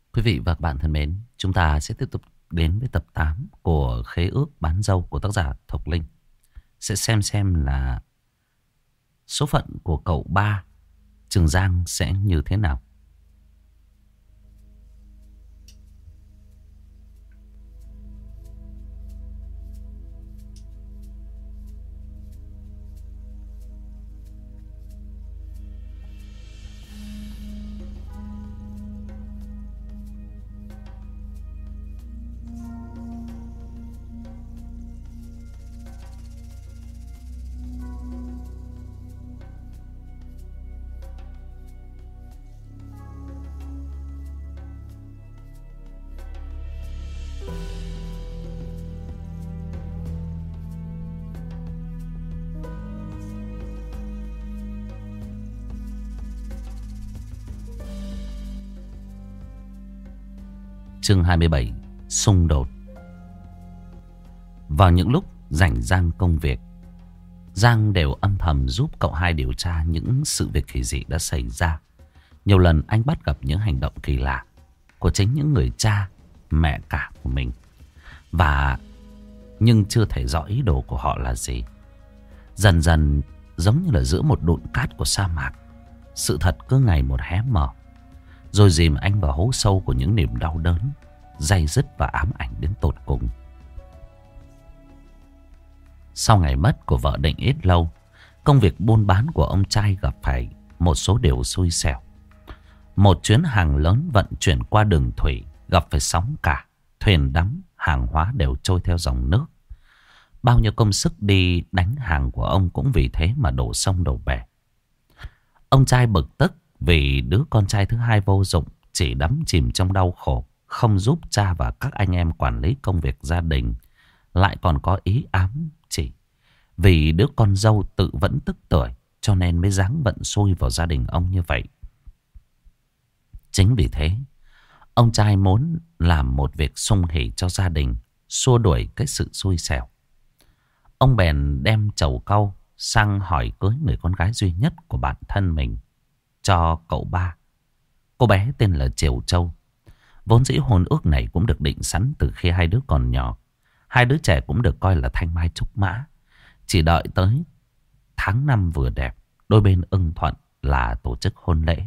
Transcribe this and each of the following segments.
Quý vị và các bạn thân mến, chúng ta sẽ tiếp tục đến với tập 8 của Khế ước bán dâu của tác giả Thục Linh. Sẽ xem là số phận của cậu ba Trường Giang sẽ như thế nào. Chương 27: Xung đột. Vào những lúc rảnh rang công việc, Giang đều âm thầm giúp cậu hai điều tra những sự việc kỳ dị đã xảy ra. Nhiều lần anh bắt gặp những hành động kỳ lạ của chính những người cha, mẹ cả của mình. Nhưng chưa thể rõ ý đồ của họ là gì. Dần dần giống như là giữa một đụn cát của sa mạc, sự thật cứ ngày một hé mở, rồi dìm anh vào hố sâu của những niềm đau đớn, day dứt và ám ảnh đến tột cùng. Sau ngày mất của vợ Định ít lâu, công việc buôn bán của ông trai gặp phải một số điều xui xẻo. Một chuyến hàng lớn vận chuyển qua đường thủy gặp phải sóng cả, thuyền đắm, hàng hóa đều trôi theo dòng nước. Bao nhiêu công sức đi đánh hàng của ông cũng vì thế mà đổ sông đổ bể. Ông trai bực tức vì đứa con trai thứ hai vô dụng, chỉ đắm chìm trong đau khổ, không giúp cha và các anh em quản lý công việc gia đình, lại còn có ý ám chỉ vì đứa con dâu tự vẫn tức tuổi, cho nên mới giáng vận xui vào gia đình ông như vậy. Chính vì thế, ông trai muốn làm một việc sung hỉ cho gia đình, xua đuổi cái sự xui xẻo. Ông bèn đem trầu cau sang hỏi cưới người con gái duy nhất của bản thân mình cho cậu ba. Cô bé tên là Triều Châu. Vốn dĩ hôn ước này cũng được định sẵn từ khi hai đứa còn nhỏ. Hai đứa trẻ cũng được coi là thanh mai trúc mã. Chỉ đợi tới tháng năm vừa đẹp, đôi bên ưng thuận là tổ chức hôn lễ.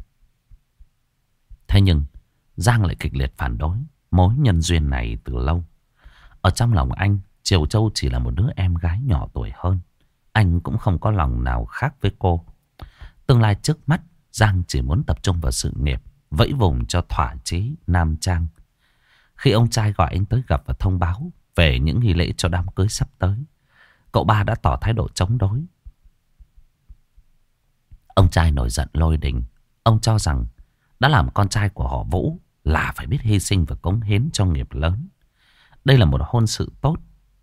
Thế nhưng Giang lại kịch liệt phản đối mối nhân duyên này từ lâu. Ở trong lòng anh, Triều Châu chỉ là một đứa em gái nhỏ tuổi hơn. Anh cũng không có lòng nào khác với cô. Tương lai trước mắt, Giang chỉ muốn tập trung vào sự nghiệp, vẫy vùng cho thỏa chí nam trang. Khi ông trai gọi anh tới gặp và thông báo về những nghi lễ cho đám cưới sắp tới, cậu ba đã tỏ thái độ chống đối. Ông trai nổi giận lôi đình. Ông cho rằng đã làm con trai của họ Vũ là phải biết hy sinh và cống hiến cho nghiệp lớn. Đây là một hôn sự tốt,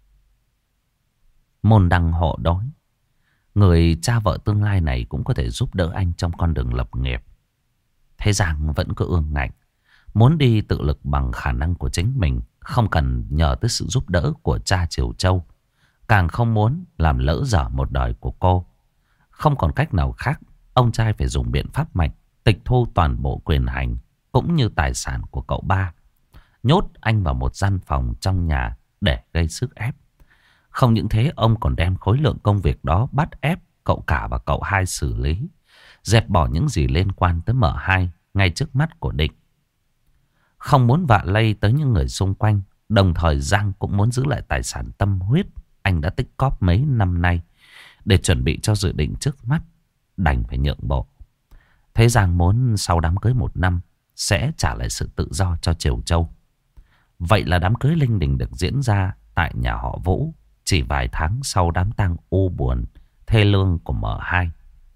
môn đăng hộ đối. Người cha vợ tương lai này cũng có thể giúp đỡ anh trong con đường lập nghiệp. Thế Giang vẫn cứ ương ngạnh, muốn đi tự lực bằng khả năng của chính mình, không cần nhờ tới sự giúp đỡ của cha Triều Châu. Càng không muốn làm lỡ dở một đời của cô. Không còn cách nào khác, ông trai phải dùng biện pháp mạnh, tịch thu toàn bộ quyền hành cũng như tài sản của cậu ba, nhốt anh vào một gian phòng trong nhà để gây sức ép. Không những thế, ông còn đem khối lượng công việc đó bắt ép cậu cả và cậu hai xử lý, dẹp bỏ những gì liên quan tới M2 ngay trước mắt của Định. Không muốn vạ lây tới những người xung quanh, đồng thời Giang cũng muốn giữ lại tài sản tâm huyết anh đã tích cóp mấy năm nay để chuẩn bị cho dự định trước mắt, đành phải nhượng bộ. Thế Giang muốn sau đám cưới 1 năm sẽ trả lại sự tự do cho Triều Châu. Vậy là đám cưới linh đình được diễn ra tại nhà họ Vũ chỉ vài tháng sau đám tang u buồn thê lương của M2.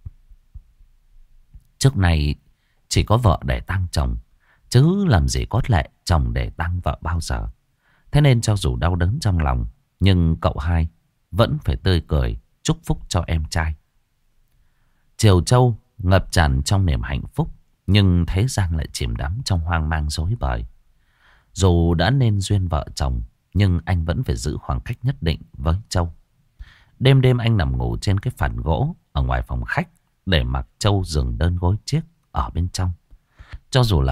Trước này chỉ có vợ để tang chồng, chứ làm gì có lệ chồng để tang vợ bao giờ. Thế nên cho dù đau đớn trong lòng, nhưng cậu hai vẫn phải tươi cười chúc phúc cho em trai. Triều Châu ngập tràn trong niềm hạnh phúc, nhưng thế Giang lại chìm đắm trong hoang mang rối bời. Dù đã nên duyên vợ chồng, nhưng anh vẫn phải giữ khoảng cách nhất định với Châu. Đêm đêm anh nằm ngủ trên cái phản gỗ ở ngoài phòng khách, để mặc Châu giường đơn gối chiếc ở bên trong. Cho dù là vậy,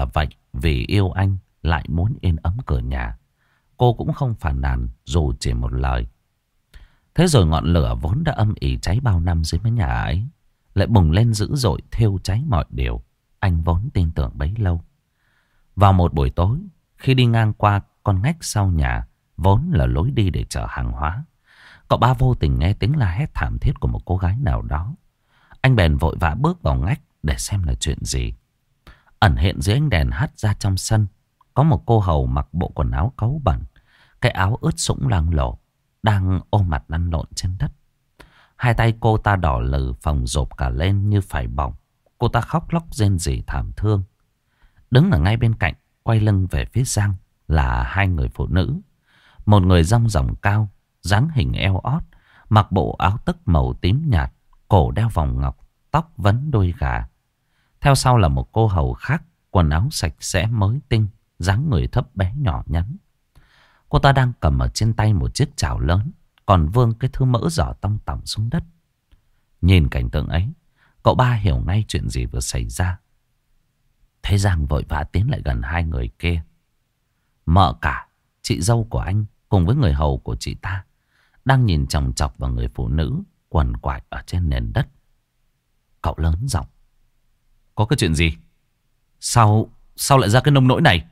vì yêu anh lại muốn yên ấm cửa nhà. Cô cũng không phàn nàn dù chỉ một lời. Thế rồi ngọn lửa vốn đã âm ỉ cháy bao năm dưới mái nhà ấy lại bùng lên dữ dội, thiêu cháy mọi điều anh vốn tin tưởng bấy lâu. Vào một buổi tối, khi đi ngang qua con ngách sau nhà vốn là lối đi để chở hàng hóa, cậu ba vô tình nghe tiếng la hét thảm thiết của một cô gái nào đó. Anh bèn vội vã bước vào ngách để xem là chuyện gì. Ẩn hiện dưới ánh đèn hắt ra trong sân có một cô hầu mặc bộ quần áo cáu bẩn, cái áo ướt sũng loang lổ, đang ôm mặt lăn lộn trên đất. Hai tay cô ta đỏ lừ phồng rộp cả lên như phải bỏng. Cô ta khóc lóc rên rỉ thảm thương. Đứng ở ngay bên cạnh, quay lưng về phía Giang là hai người phụ nữ. Một người dong dỏng cao, dáng hình eo ót, mặc bộ áo tất màu tím nhạt, cổ đeo vòng ngọc, tóc vấn đuôi gà. Theo sau là một cô hầu khác, quần áo sạch sẽ mới tinh, dáng người thấp bé nhỏ nhắn. Cô ta đang cầm ở trên tay một chiếc chảo lớn, còn vương cái thứ mỡ giỏ tong tỏng xuống đất. Nhìn cảnh tượng ấy, cậu ba hiểu ngay chuyện gì vừa xảy ra. Thế Giang vội vã tiến lại gần hai người kia. Mợ cả, chị dâu của anh cùng với người hầu của chị ta đang nhìn chòng chọc vào người phụ nữ quằn quại ở trên nền đất. Cậu lớn giọng: có cái chuyện gì? Sao lại ra cái nông nỗi này?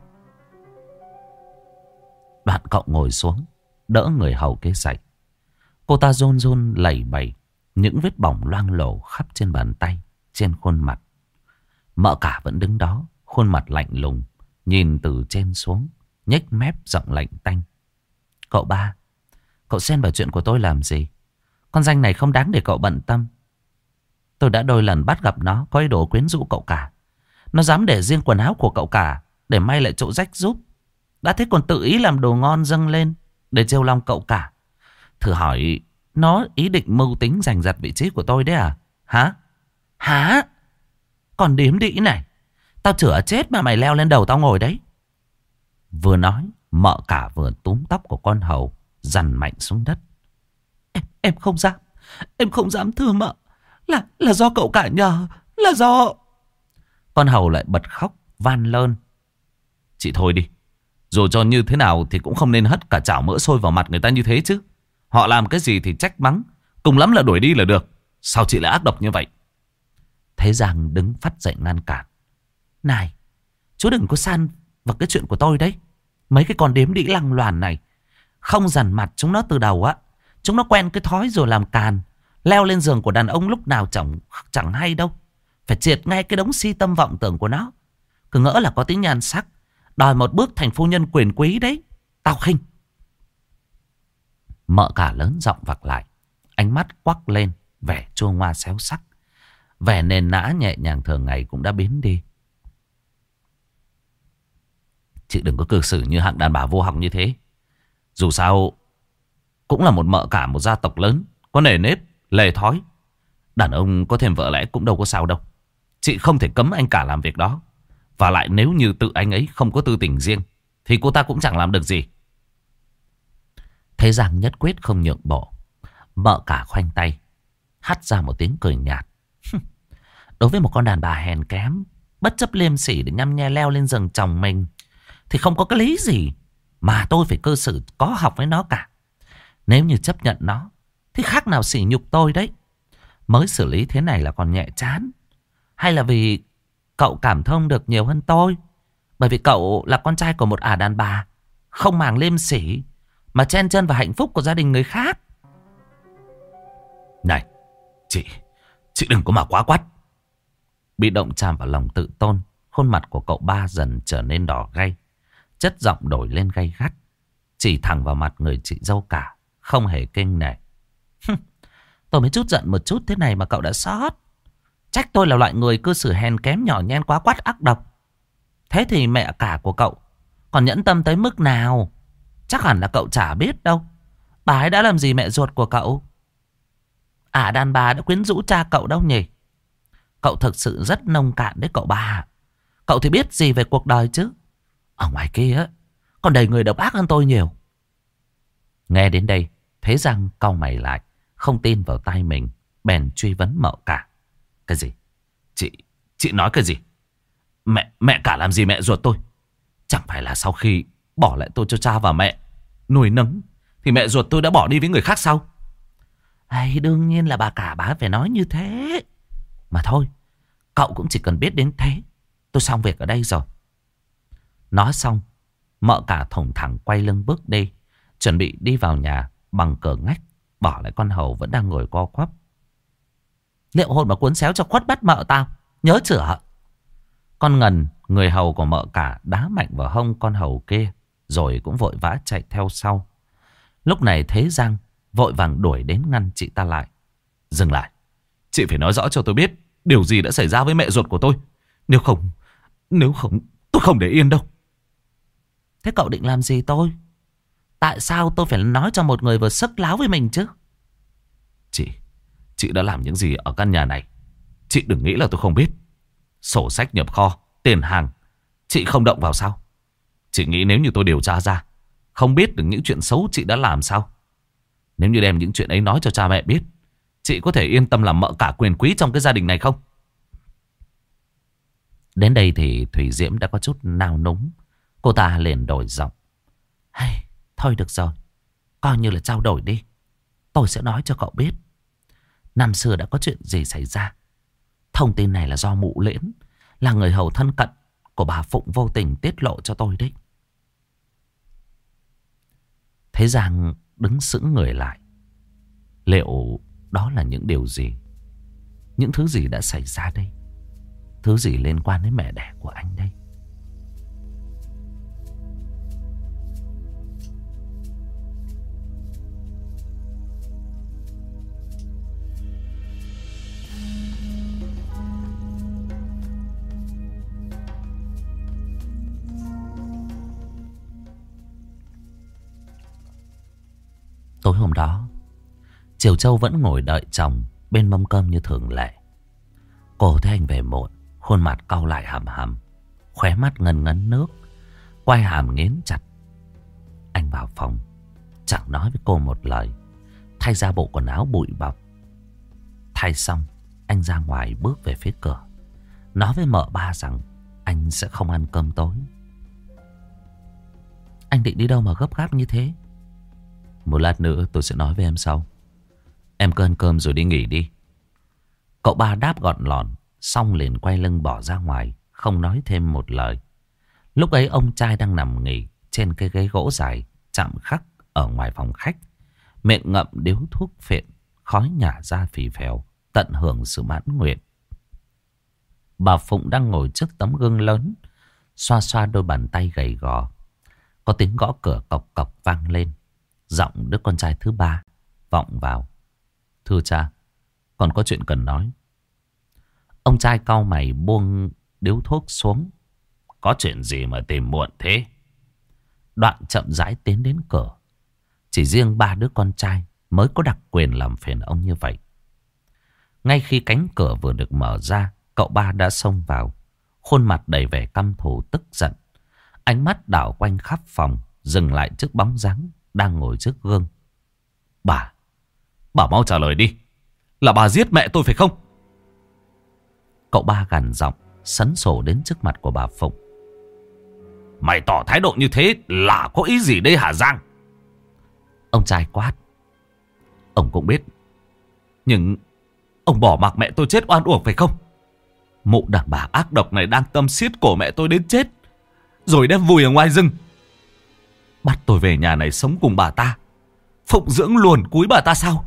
Đoạn cậu ngồi xuống, đỡ người hầu kia dậy. Cô ta run run lẩy bẩy, những vết bỏng loang lổ khắp trên bàn tay, trên khuôn mặt. Mợ cả vẫn đứng đó, khuôn mặt lạnh lùng, nhìn từ trên xuống, nhếch mép giọng lạnh tanh: cậu ba, cậu xen vào chuyện của tôi làm gì? Con danh này không đáng để cậu bận tâm. Tôi đã đôi lần bắt gặp nó có ý đồ quyến rũ cậu cả. Nó dám để riêng quần áo của cậu cả để may lại chỗ rách giúp. Đã thế còn tự ý làm đồ ngon dâng lên để trêu long cậu cả. Thử hỏi nó ý định mưu tính giành giật vị trí của tôi đấy à? Hả? Hả? Còn điếm đĩ này, tao chữa chết mà mày leo lên đầu tao ngồi đấy. Vừa nói, mợ cả vừa túm tóc của con hầu dằn mạnh xuống đất. Em không dám. Em không dám thưa mợ. Là do cậu cả nhờ. Là do... Con hầu lại bật khóc van lơn. Chị thôi đi. Dù cho như thế nào thì cũng không nên hất cả chảo mỡ sôi vào mặt người ta như thế chứ. Họ làm cái gì thì trách mắng, cùng lắm là đuổi đi là được. Sao chị lại ác độc như vậy? Thế Giang đứng phắt dậy ngăn cản. Này, chú đừng có san vào cái chuyện của tôi đấy. Mấy cái con đếm đĩ lăng loàn này, không dằn mặt chúng nó từ đầu á, chúng nó quen cái thói rồi làm càn, leo lên giường của đàn ông lúc nào chẳng hay đâu. Phải triệt ngay cái đống si tâm vọng tưởng của nó. Cứ ngỡ là có tính nhan sắc, đòi một bước thành phu nhân quyền quý đấy. Tao khinh. Mợ cả lớn giọng vặc lại, ánh mắt quắc lên vẻ chua ngoa xéo sắc. Vẻ nền nã nhẹ nhàng thường ngày cũng đã biến đi. Chị đừng có cư xử như hạng đàn bà vô học như thế. Dù sao cũng là một mợ cả một gia tộc lớn, có nề nếp, lề thói. Đàn ông có thêm vợ lẽ cũng đâu có sao đâu. Chị không thể cấm anh cả làm việc đó. Và lại nếu như tự anh ấy không có tư tình riêng thì cô ta cũng chẳng làm được gì. Thế Giang nhất quyết không nhượng bộ. Mợ cả khoanh tay, hắt ra một tiếng cười nhạt. Đối với một con đàn bà hèn kém, bất chấp liêm sỉ để nhăm nhe leo lên giường chồng mình, thì không có cái lý gì mà tôi phải cư xử có học với nó cả. Nếu như chấp nhận nó thì khác nào sỉ nhục tôi đấy. Mới xử lý thế này là còn nhẹ chán, hay là vì cậu cảm thông được nhiều hơn tôi? Bởi vì cậu là con trai của một ả đàn bà không màng liêm sỉ mà chen chân vào hạnh phúc của gia đình người khác. Này, chị đừng có mà quá quắt. Bị động chạm vào lòng tự tôn, khuôn mặt của cậu ba dần trở nên đỏ gay, chất giọng đổi lên gay gắt, chỉ thẳng vào mặt người chị dâu cả, không hề kinh nể. Tôi mới chút giận một chút thế này mà cậu đã sót. Trách tôi là loại người cư xử hèn kém, nhỏ nhen, quá quắt, ác độc. Thế thì mẹ cả của cậu còn nhẫn tâm tới mức nào? Chắc hẳn là cậu chả biết đâu. Bà ấy đã làm gì mẹ ruột của cậu? Đàn bà đã quyến rũ cha cậu đâu nhỉ? Cậu thực sự rất nông cạn đấy cậu ba. Cậu thì biết gì về cuộc đời chứ? Ở ngoài kia á, còn đầy người độc ác hơn tôi nhiều. Nghe đến đây, Thế Giang cau mày lại, không tin vào tai mình, bèn truy vấn mợ cả. Cái gì? Chị nói cái gì? Mẹ cả làm gì mẹ ruột tôi? Chẳng phải là sau khi bỏ lại tôi cho cha và mẹ nuôi nấng thì mẹ ruột tôi đã bỏ đi với người khác sao? Hay đương nhiên là bà cả bà phải nói như thế. Mà thôi, cậu cũng chỉ cần biết đến thế. Tôi xong việc ở đây rồi. Nói xong, mợ cả thủng thẳng quay lưng bước đi, chuẩn bị đi vào nhà bằng cửa ngách, bỏ lại con hầu vẫn đang ngồi co quắp. Liệu hồn mà cuốn xéo cho khuất bắt mợ tao, nhớ chửa. Con Ngân, người hầu của mợ cả, đá mạnh vào hông con hầu kia, rồi cũng vội vã chạy theo sau. Lúc này Thế Giang vội vàng đuổi đến ngăn chị ta lại. Dừng lại, chị phải nói rõ cho tôi biết điều gì đã xảy ra với mẹ ruột của tôi. Nếu không tôi không để yên đâu. Thế cậu định làm gì tôi? Tại sao tôi phải nói cho một người vừa sức láo với mình chứ? Chị đã làm những gì ở căn nhà này? Chị đừng nghĩ là tôi không biết. Sổ sách nhập kho, tiền hàng, chị không động vào sao? Chị nghĩ nếu như tôi điều tra ra, không biết được những chuyện xấu chị đã làm sao? Nếu như đem những chuyện ấy nói cho cha mẹ biết, chị có thể yên tâm làm mợ cả quyền quý trong cái gia đình này không? Đến đây thì Thủy Diễm đã có chút nao núng. Cô ta liền đổi giọng. Hay, thôi được rồi, coi như là trao đổi đi. Tôi sẽ nói cho cậu biết năm xưa đã có chuyện gì xảy ra. Thông tin này là do Mụ Liễn, là người hầu thân cận của bà Phụng, vô tình tiết lộ cho tôi đấy. Thế Giang đứng sững người lại. Liệu đó là những điều gì? Những thứ gì đã xảy ra đây? Thứ gì liên quan đến mẹ đẻ của anh đây? Tối hôm đó, Triều Châu vẫn ngồi đợi chồng bên mâm cơm như thường lệ. Cô thấy anh về muộn, khuôn mặt cau lại hầm hầm, khóe mắt ngấn ngấn nước, quai hàm nghiến chặt. Anh vào phòng, chẳng nói với cô một lời, thay ra bộ quần áo bụi bặm. Thay xong, anh ra ngoài bước về phía cửa, nói với mợ ba rằng anh sẽ không ăn cơm tối. Anh định đi đâu mà gấp gáp như thế? Một lát nữa tôi sẽ nói với em sau. Em cứ ăn cơm rồi đi nghỉ đi. Cậu ba đáp gọn lọn, xong liền quay lưng bỏ ra ngoài, không nói thêm một lời. Lúc ấy ông trai đang nằm nghỉ trên cái ghế gỗ dài chạm khắc ở ngoài phòng khách, miệng ngậm điếu thuốc phiện, khói nhả ra phì phèo, tận hưởng sự mãn nguyện. Bà Phụng đang ngồi trước tấm gương lớn, xoa xoa đôi bàn tay gầy gò. Có tiếng gõ cửa cộc cộc vang lên. Giọng đứa con trai thứ ba vọng vào. Thưa cha, còn có chuyện cần nói. Ông trai cau mày buông điếu thuốc xuống. Có chuyện gì mà tìm muộn thế? Đoạn chậm rãi tiến đến cửa. Chỉ riêng ba đứa con trai mới có đặc quyền làm phiền ông như vậy. Ngay khi cánh cửa vừa được mở ra, cậu ba đã xông vào, khuôn mặt đầy vẻ căm thù tức giận. Ánh mắt đảo quanh khắp phòng, dừng lại trước bóng dáng đang ngồi trước gương. Bà mau trả lời đi. Là bà giết mẹ tôi phải không? Cậu ba gằn giọng, sấn sổ đến trước mặt của bà Phụng. Mày tỏ thái độ như thế là có ý gì đây hả Giang? Ông trai quát. Ông cũng biết, nhưng ông bỏ mặc mẹ tôi chết oan uổng phải không? Mụ đàn bà ác độc này đang tâm xiết cổ mẹ tôi đến chết, rồi đem vùi ở ngoài rừng. Bắt tôi về nhà này sống cùng bà ta, phụng dưỡng luồn cúi bà ta sao?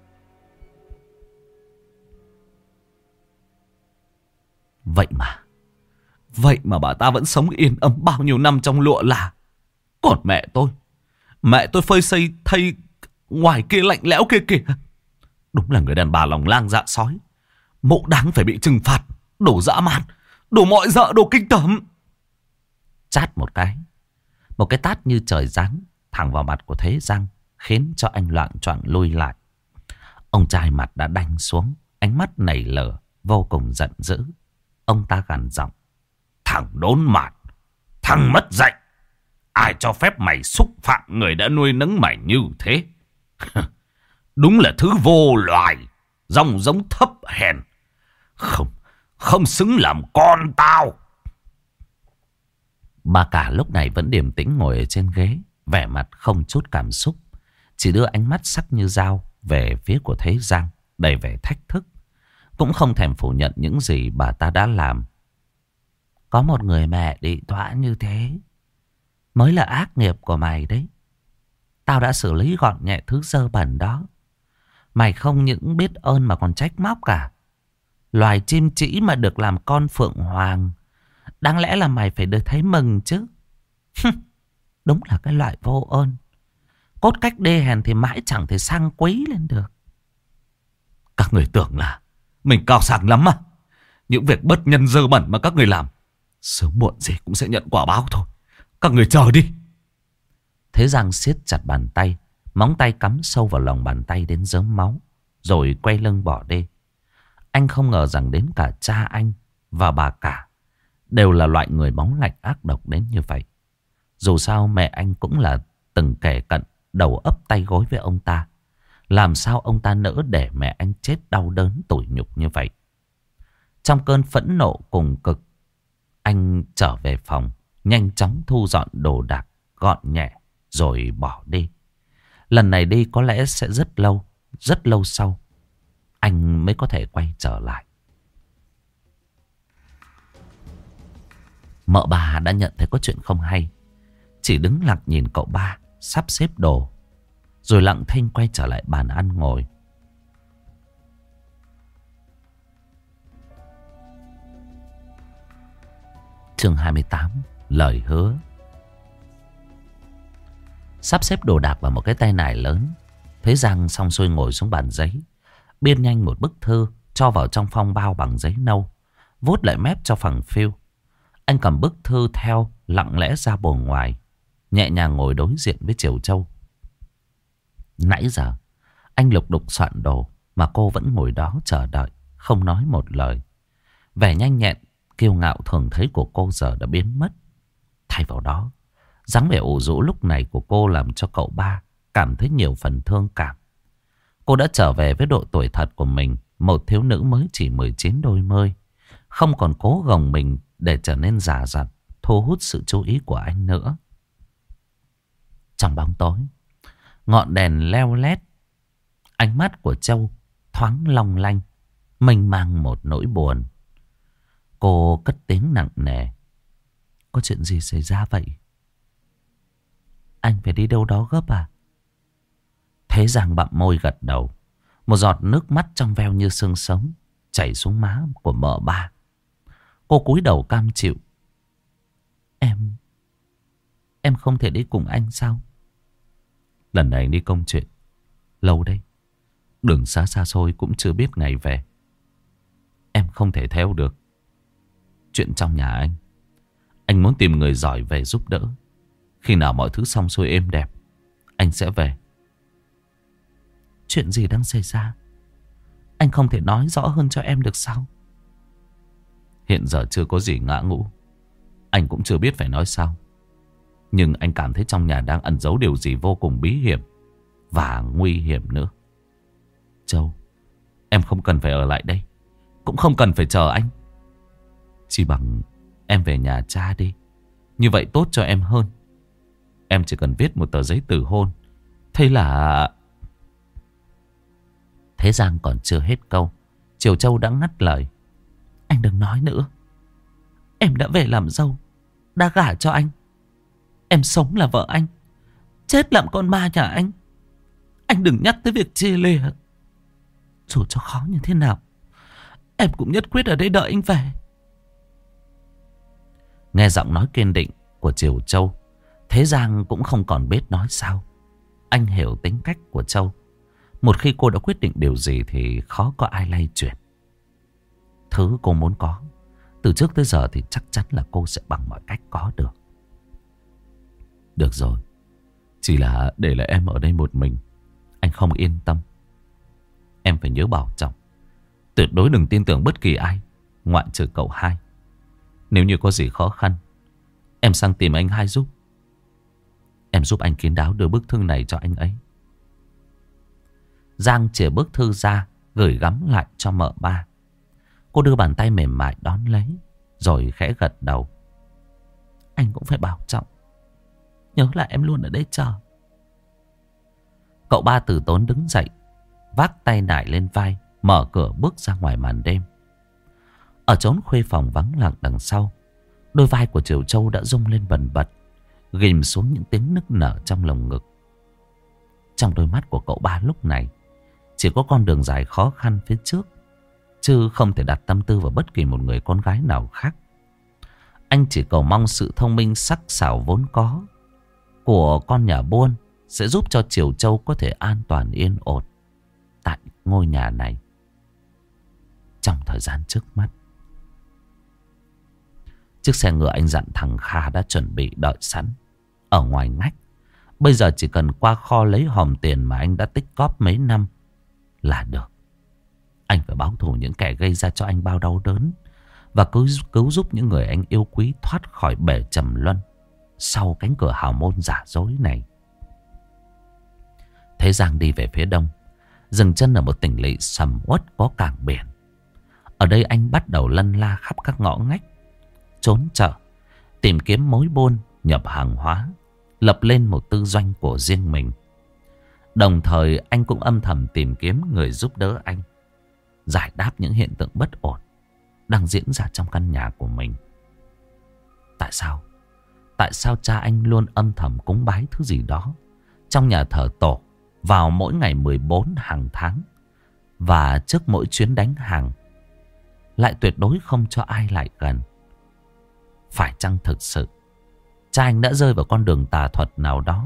Vậy mà bà ta vẫn sống yên ấm bao nhiêu năm trong lụa là. Còn mẹ tôi phơi xây thay ngoài kia lạnh lẽo kia kìa. Đúng là người đàn bà lòng lang dạ sói. Mụ đáng phải bị trừng phạt. Đồ dã man, đồ mọi dợ, đồ kinh tởm. Chát một cái tát như trời giáng thẳng vào mặt của Thế Giang, khiến cho anh loạng choạng lui lại. Ông trai mặt đã đanh xuống, ánh mắt nảy lửa, vô cùng giận dữ. Ông ta gằn giọng. Thằng đốn mạt, thằng mất dạy, ai cho phép mày xúc phạm người đã nuôi nấng mày như thế? Đúng là thứ vô loài, dòng giống thấp hèn, không xứng làm con tao. Bà cả lúc này vẫn điềm tĩnh ngồi ở trên ghế, vẻ mặt không chút cảm xúc, chỉ đưa ánh mắt sắc như dao về phía của Thế Giang, đầy vẻ thách thức. Cũng không thèm phủ nhận những gì bà ta đã làm. Có một người mẹ đị đọa như thế mới là ác nghiệp của mày đấy. Tao đã xử lý gọn nhẹ thứ dơ bẩn đó. Mày không những biết ơn mà còn trách móc cả. Loài chim trĩ mà được làm con phượng hoàng, đáng lẽ là mày phải được thấy mừng chứ. Đúng là cái loại vô ơn. Cốt cách đê hèn thì mãi chẳng thể sang quý lên được. Các người tưởng là mình cao sang lắm à? Những việc bất nhân dơ bẩn mà các người làm, sớm muộn gì cũng sẽ nhận quả báo thôi. Các người chờ đi. Thế Giang siết chặt bàn tay, móng tay cắm sâu vào lòng bàn tay đến rớm máu, rồi quay lưng bỏ đi. Anh không ngờ rằng đến cả cha anh và bà cả đều là loại người máu lạnh ác độc đến như vậy. Dù sao mẹ anh cũng là từng kẻ cận đầu ấp tay gối với ông ta. Làm sao ông ta nỡ để mẹ anh chết đau đớn tủi nhục như vậy. Trong cơn phẫn nộ cùng cực, anh trở về phòng, nhanh chóng thu dọn đồ đạc gọn nhẹ rồi bỏ đi. Lần này đi có lẽ sẽ rất lâu sau anh mới có thể quay trở lại. Mợ bà đã nhận thấy có chuyện không hay, chỉ đứng lặng nhìn cậu ba sắp xếp đồ, rồi lặng thinh quay trở lại bàn ăn ngồi. Chương 28, lời hứa. Sắp xếp đồ đạc vào một cái tay nải lớn, Thế Giang xong xuôi ngồi xuống bàn giấy, biên nhanh một bức thư cho vào trong phong bao bằng giấy nâu, vuốt lại mép cho phẳng phiu. Anh cầm bức thư theo, lặng lẽ ra buồng ngoài, nhẹ nhàng ngồi đối diện với Triều Châu. Nãy giờ anh lục đục soạn đồ mà cô vẫn ngồi đó chờ đợi, không nói một lời. Vẻ nhanh nhẹn, kiêu ngạo thường thấy của cô giờ đã biến mất. Thay vào đó, dáng vẻ ủ rũ lúc này của cô làm cho cậu ba cảm thấy nhiều phần thương cảm. Cô đã trở về với độ tuổi thật của mình, một thiếu nữ mới chỉ 19 đôi mươi, không còn cố gồng mình để trở nên già dặn, thu hút sự chú ý của anh nữa. Trong bóng tối, ngọn đèn leo lét, ánh mắt của Châu thoáng long lanh, mênh mang một nỗi buồn. Cô cất tiếng nặng nề. Có chuyện gì xảy ra vậy? Anh phải đi đâu đó gấp à? Thế Giang bặm môi gật đầu. Một giọt nước mắt trong veo như xương sống chảy xuống má của mợ ba. Cô cúi đầu cam chịu. Em không thể đi cùng anh sao? Lần này đi công chuyện lâu đấy, đường xa xa xôi cũng chưa biết ngày về. Em không thể theo được. Chuyện trong nhà anh muốn tìm người giỏi về giúp đỡ. Khi nào mọi thứ xong xuôi êm đẹp, anh sẽ về. Chuyện gì đang xảy ra? Anh không thể nói rõ hơn cho em được sao? Hiện giờ chưa có gì ngã ngũ, anh cũng chưa biết phải nói sao. Nhưng anh cảm thấy trong nhà đang ẩn giấu điều gì vô cùng bí hiểm và nguy hiểm nữa. Châu, em không cần phải ở lại đây, cũng không cần phải chờ anh. Chỉ bằng em về nhà cha đi, như vậy tốt cho em hơn. Em chỉ cần viết một tờ giấy từ hôn, thế là... Thế Giang còn chưa hết câu, Triều Châu đã ngắt lời. Anh đừng nói nữa. Em đã về làm dâu, đã gả cho anh. Em sống là vợ anh, chết làm con ma nhà anh. Anh đừng nhắc tới việc chia lìa. Dù cho khó như thế nào, em cũng nhất quyết ở đây đợi anh về. Nghe giọng nói kiên định của Triều Châu, Thế Giang cũng không còn biết nói sao. Anh hiểu tính cách của Châu. Một khi cô đã quyết định điều gì thì khó có ai lay chuyển. Thứ cô muốn có từ trước tới giờ thì chắc chắn là cô sẽ bằng mọi cách có được. Được rồi, chỉ là để lại em ở đây một mình, anh không yên tâm. Em phải nhớ bảo trọng, tuyệt đối đừng tin tưởng bất kỳ ai ngoại trừ cậu hai. Nếu như có gì khó khăn, em sang tìm anh hai giúp. Em giúp anh kín đáo đưa bức thư này cho anh ấy. Giang chìa bức thư ra, gửi gắm lại cho mợ ba. Cô đưa bàn tay mềm mại đón lấy, rồi khẽ gật đầu. anh cũng phải bảo trọng. Nhớ là em luôn ở đây chờ. Cậu ba từ tốn đứng dậy, vác tay nải lên vai, mở cửa bước ra ngoài màn đêm. Ở chốn khuê phòng vắng lặng đằng sau, đôi vai của Triều Châu đã rung lên bần bật, ghim xuống những tiếng nức nở trong lồng ngực. Trong đôi mắt của cậu ba lúc này chỉ có con đường dài khó khăn phía trước, chứ không thể đặt tâm tư vào bất kỳ một người con gái nào khác. Anh chỉ cầu mong sự thông minh sắc sảo vốn có của con nhà buôn sẽ giúp cho Triều Châu có thể an toàn yên ổn tại ngôi nhà này trong thời gian trước mắt. Chiếc xe ngựa anh dặn thằng Kha đã chuẩn bị đợi sẵn ở ngoài ngách. Bây giờ chỉ cần qua kho lấy hòm tiền mà anh đã tích cóp mấy năm là được. Anh phải báo thù những kẻ gây ra cho anh bao đau đớn và cứu giúp những người anh yêu quý thoát khỏi bể trầm luân sau cánh cửa hào môn giả dối này. Thế Giang đi về phía đông, dừng chân ở một tỉnh lỵ sầm uất có cảng biển. Ở đây anh bắt đầu lân la khắp các ngõ ngách, trốn chợ, tìm kiếm mối buôn nhập hàng hóa, lập lên một tư doanh của riêng mình. Đồng thời anh cũng âm thầm tìm kiếm người giúp đỡ anh, giải đáp những hiện tượng bất ổn đang diễn ra trong căn nhà của mình. Tại sao? Tại sao cha anh luôn âm thầm cúng bái thứ gì đó trong nhà thờ tổ vào mỗi ngày 14 hàng tháng, và trước mỗi chuyến đánh hàng lại tuyệt đối không cho ai lại gần? Phải chăng thực sự cha anh đã rơi vào con đường tà thuật nào đó?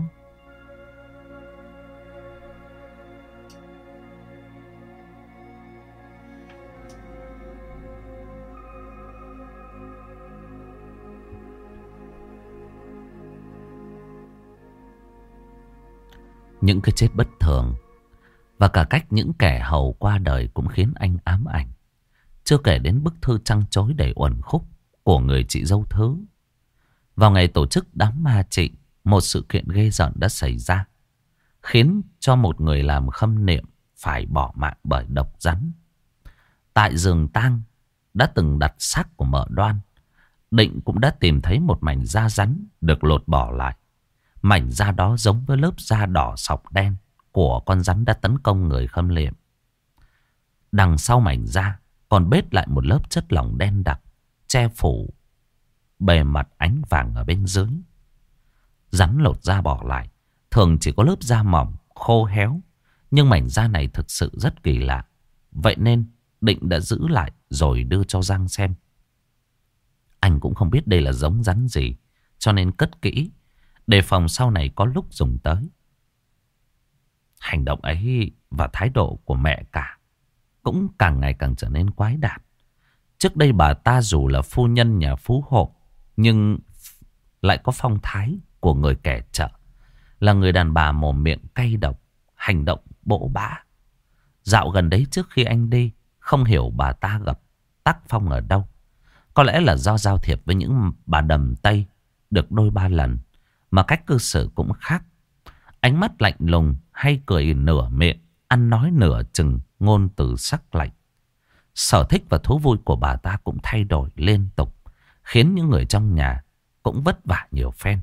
Những cái chết bất thường và cả cách những kẻ hầu qua đời cũng khiến anh ám ảnh. Chưa kể đến bức thư trăng trối đầy uẩn khúc của người chị dâu Thứ. Vào ngày tổ chức đám ma chị, một sự kiện ghê rợn đã xảy ra, khiến cho một người làm khâm niệm phải bỏ mạng bởi độc rắn. Tại giường tang đã từng đặt xác của mợ Đoan, Định cũng đã tìm thấy một mảnh da rắn được lột bỏ lại. Mảnh da đó giống với lớp da đỏ sọc đen của con rắn đã tấn công người khâm liệm. Đằng sau mảnh da còn bết lại một lớp chất lỏng đen đặc, che phủ bề mặt ánh vàng ở bên dưới. Rắn lột da bỏ lại thường chỉ có lớp da mỏng, khô héo, nhưng mảnh da này thực sự rất kỳ lạ. Vậy nên Định đã giữ lại rồi đưa cho Giang xem. Anh cũng không biết đây là giống rắn gì, cho nên cất kỹ, đề phòng sau này có lúc dùng tới. Hành động ấy và thái độ của mẹ cả cũng càng ngày càng trở nên quái đản. Trước đây bà ta dù là phu nhân nhà phú hộ, nhưng lại có phong thái của người kẻ chợ, là người đàn bà mồm miệng cay độc, hành động bỗ bã. Dạo gần đấy trước khi anh đi, không hiểu bà ta gặp tác phong ở đâu. Có lẽ là do giao thiệp với những bà đầm Tây được đôi ba lần mà cách cư xử cũng khác. Ánh mắt lạnh lùng hay cười nửa miệng, ăn nói nửa chừng, ngôn từ sắc lạnh. Sở thích và thú vui của bà ta cũng thay đổi liên tục, khiến những người trong nhà cũng vất vả nhiều phen.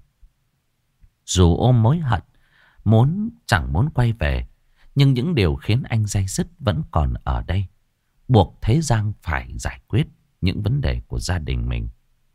Dù ôm mối hận, chẳng muốn quay về, nhưng những điều khiến anh day dứt vẫn còn ở đây, buộc Thế Giang phải giải quyết những vấn đề của gia đình mình.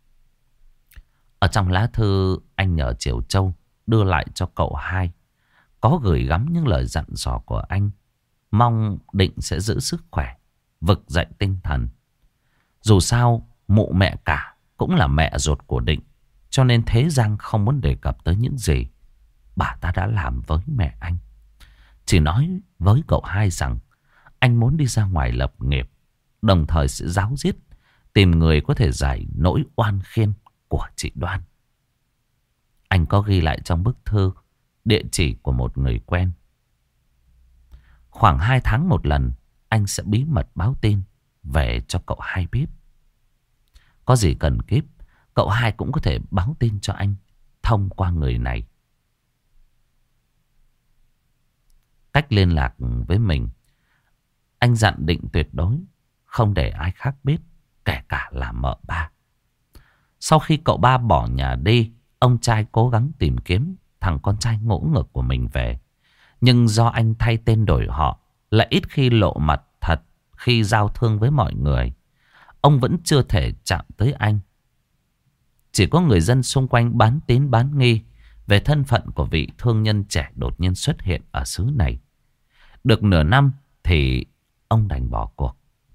Ở trong lá thư anh nhờ Triều Châu đưa lại cho cậu hai, có gửi gắm những lời dặn dò của anh, mong Định sẽ giữ sức khỏe, vực dậy tinh thần. Dù sao mụ mẹ cả cũng là mẹ ruột của Định, cho nên Thế Giang không muốn đề cập tới những gì bà ta đã làm với mẹ anh. Chỉ nói với cậu hai rằng anh muốn đi ra ngoài lập nghiệp, đồng thời sẽ giáo diết tìm người có thể giải nỗi oan khiên của chị Đoan. Anh có ghi lại trong bức thư địa chỉ của một người quen. Khoảng 2 tháng một lần, anh sẽ bí mật báo tin về cho cậu hai biết. Có gì cần kíp, cậu hai cũng có thể báo tin cho anh thông qua người này. Cách liên lạc với mình, anh dặn Định tuyệt đối không để ai khác biết, kể cả là mợ ba. Sau khi cậu ba bỏ nhà đi, ông trai cố gắng tìm kiếm thằng con trai ngỗ ngược của mình về. Nhưng do anh thay tên đổi họ, lại ít khi lộ mặt thật khi giao thương với mọi người. Ông vẫn chưa thể chạm tới anh. Chỉ có người dân xung quanh bán tín bán nghi về thân phận của vị thương nhân trẻ đột nhiên xuất hiện ở xứ này. Được nửa năm thì ông đành bỏ cuộc.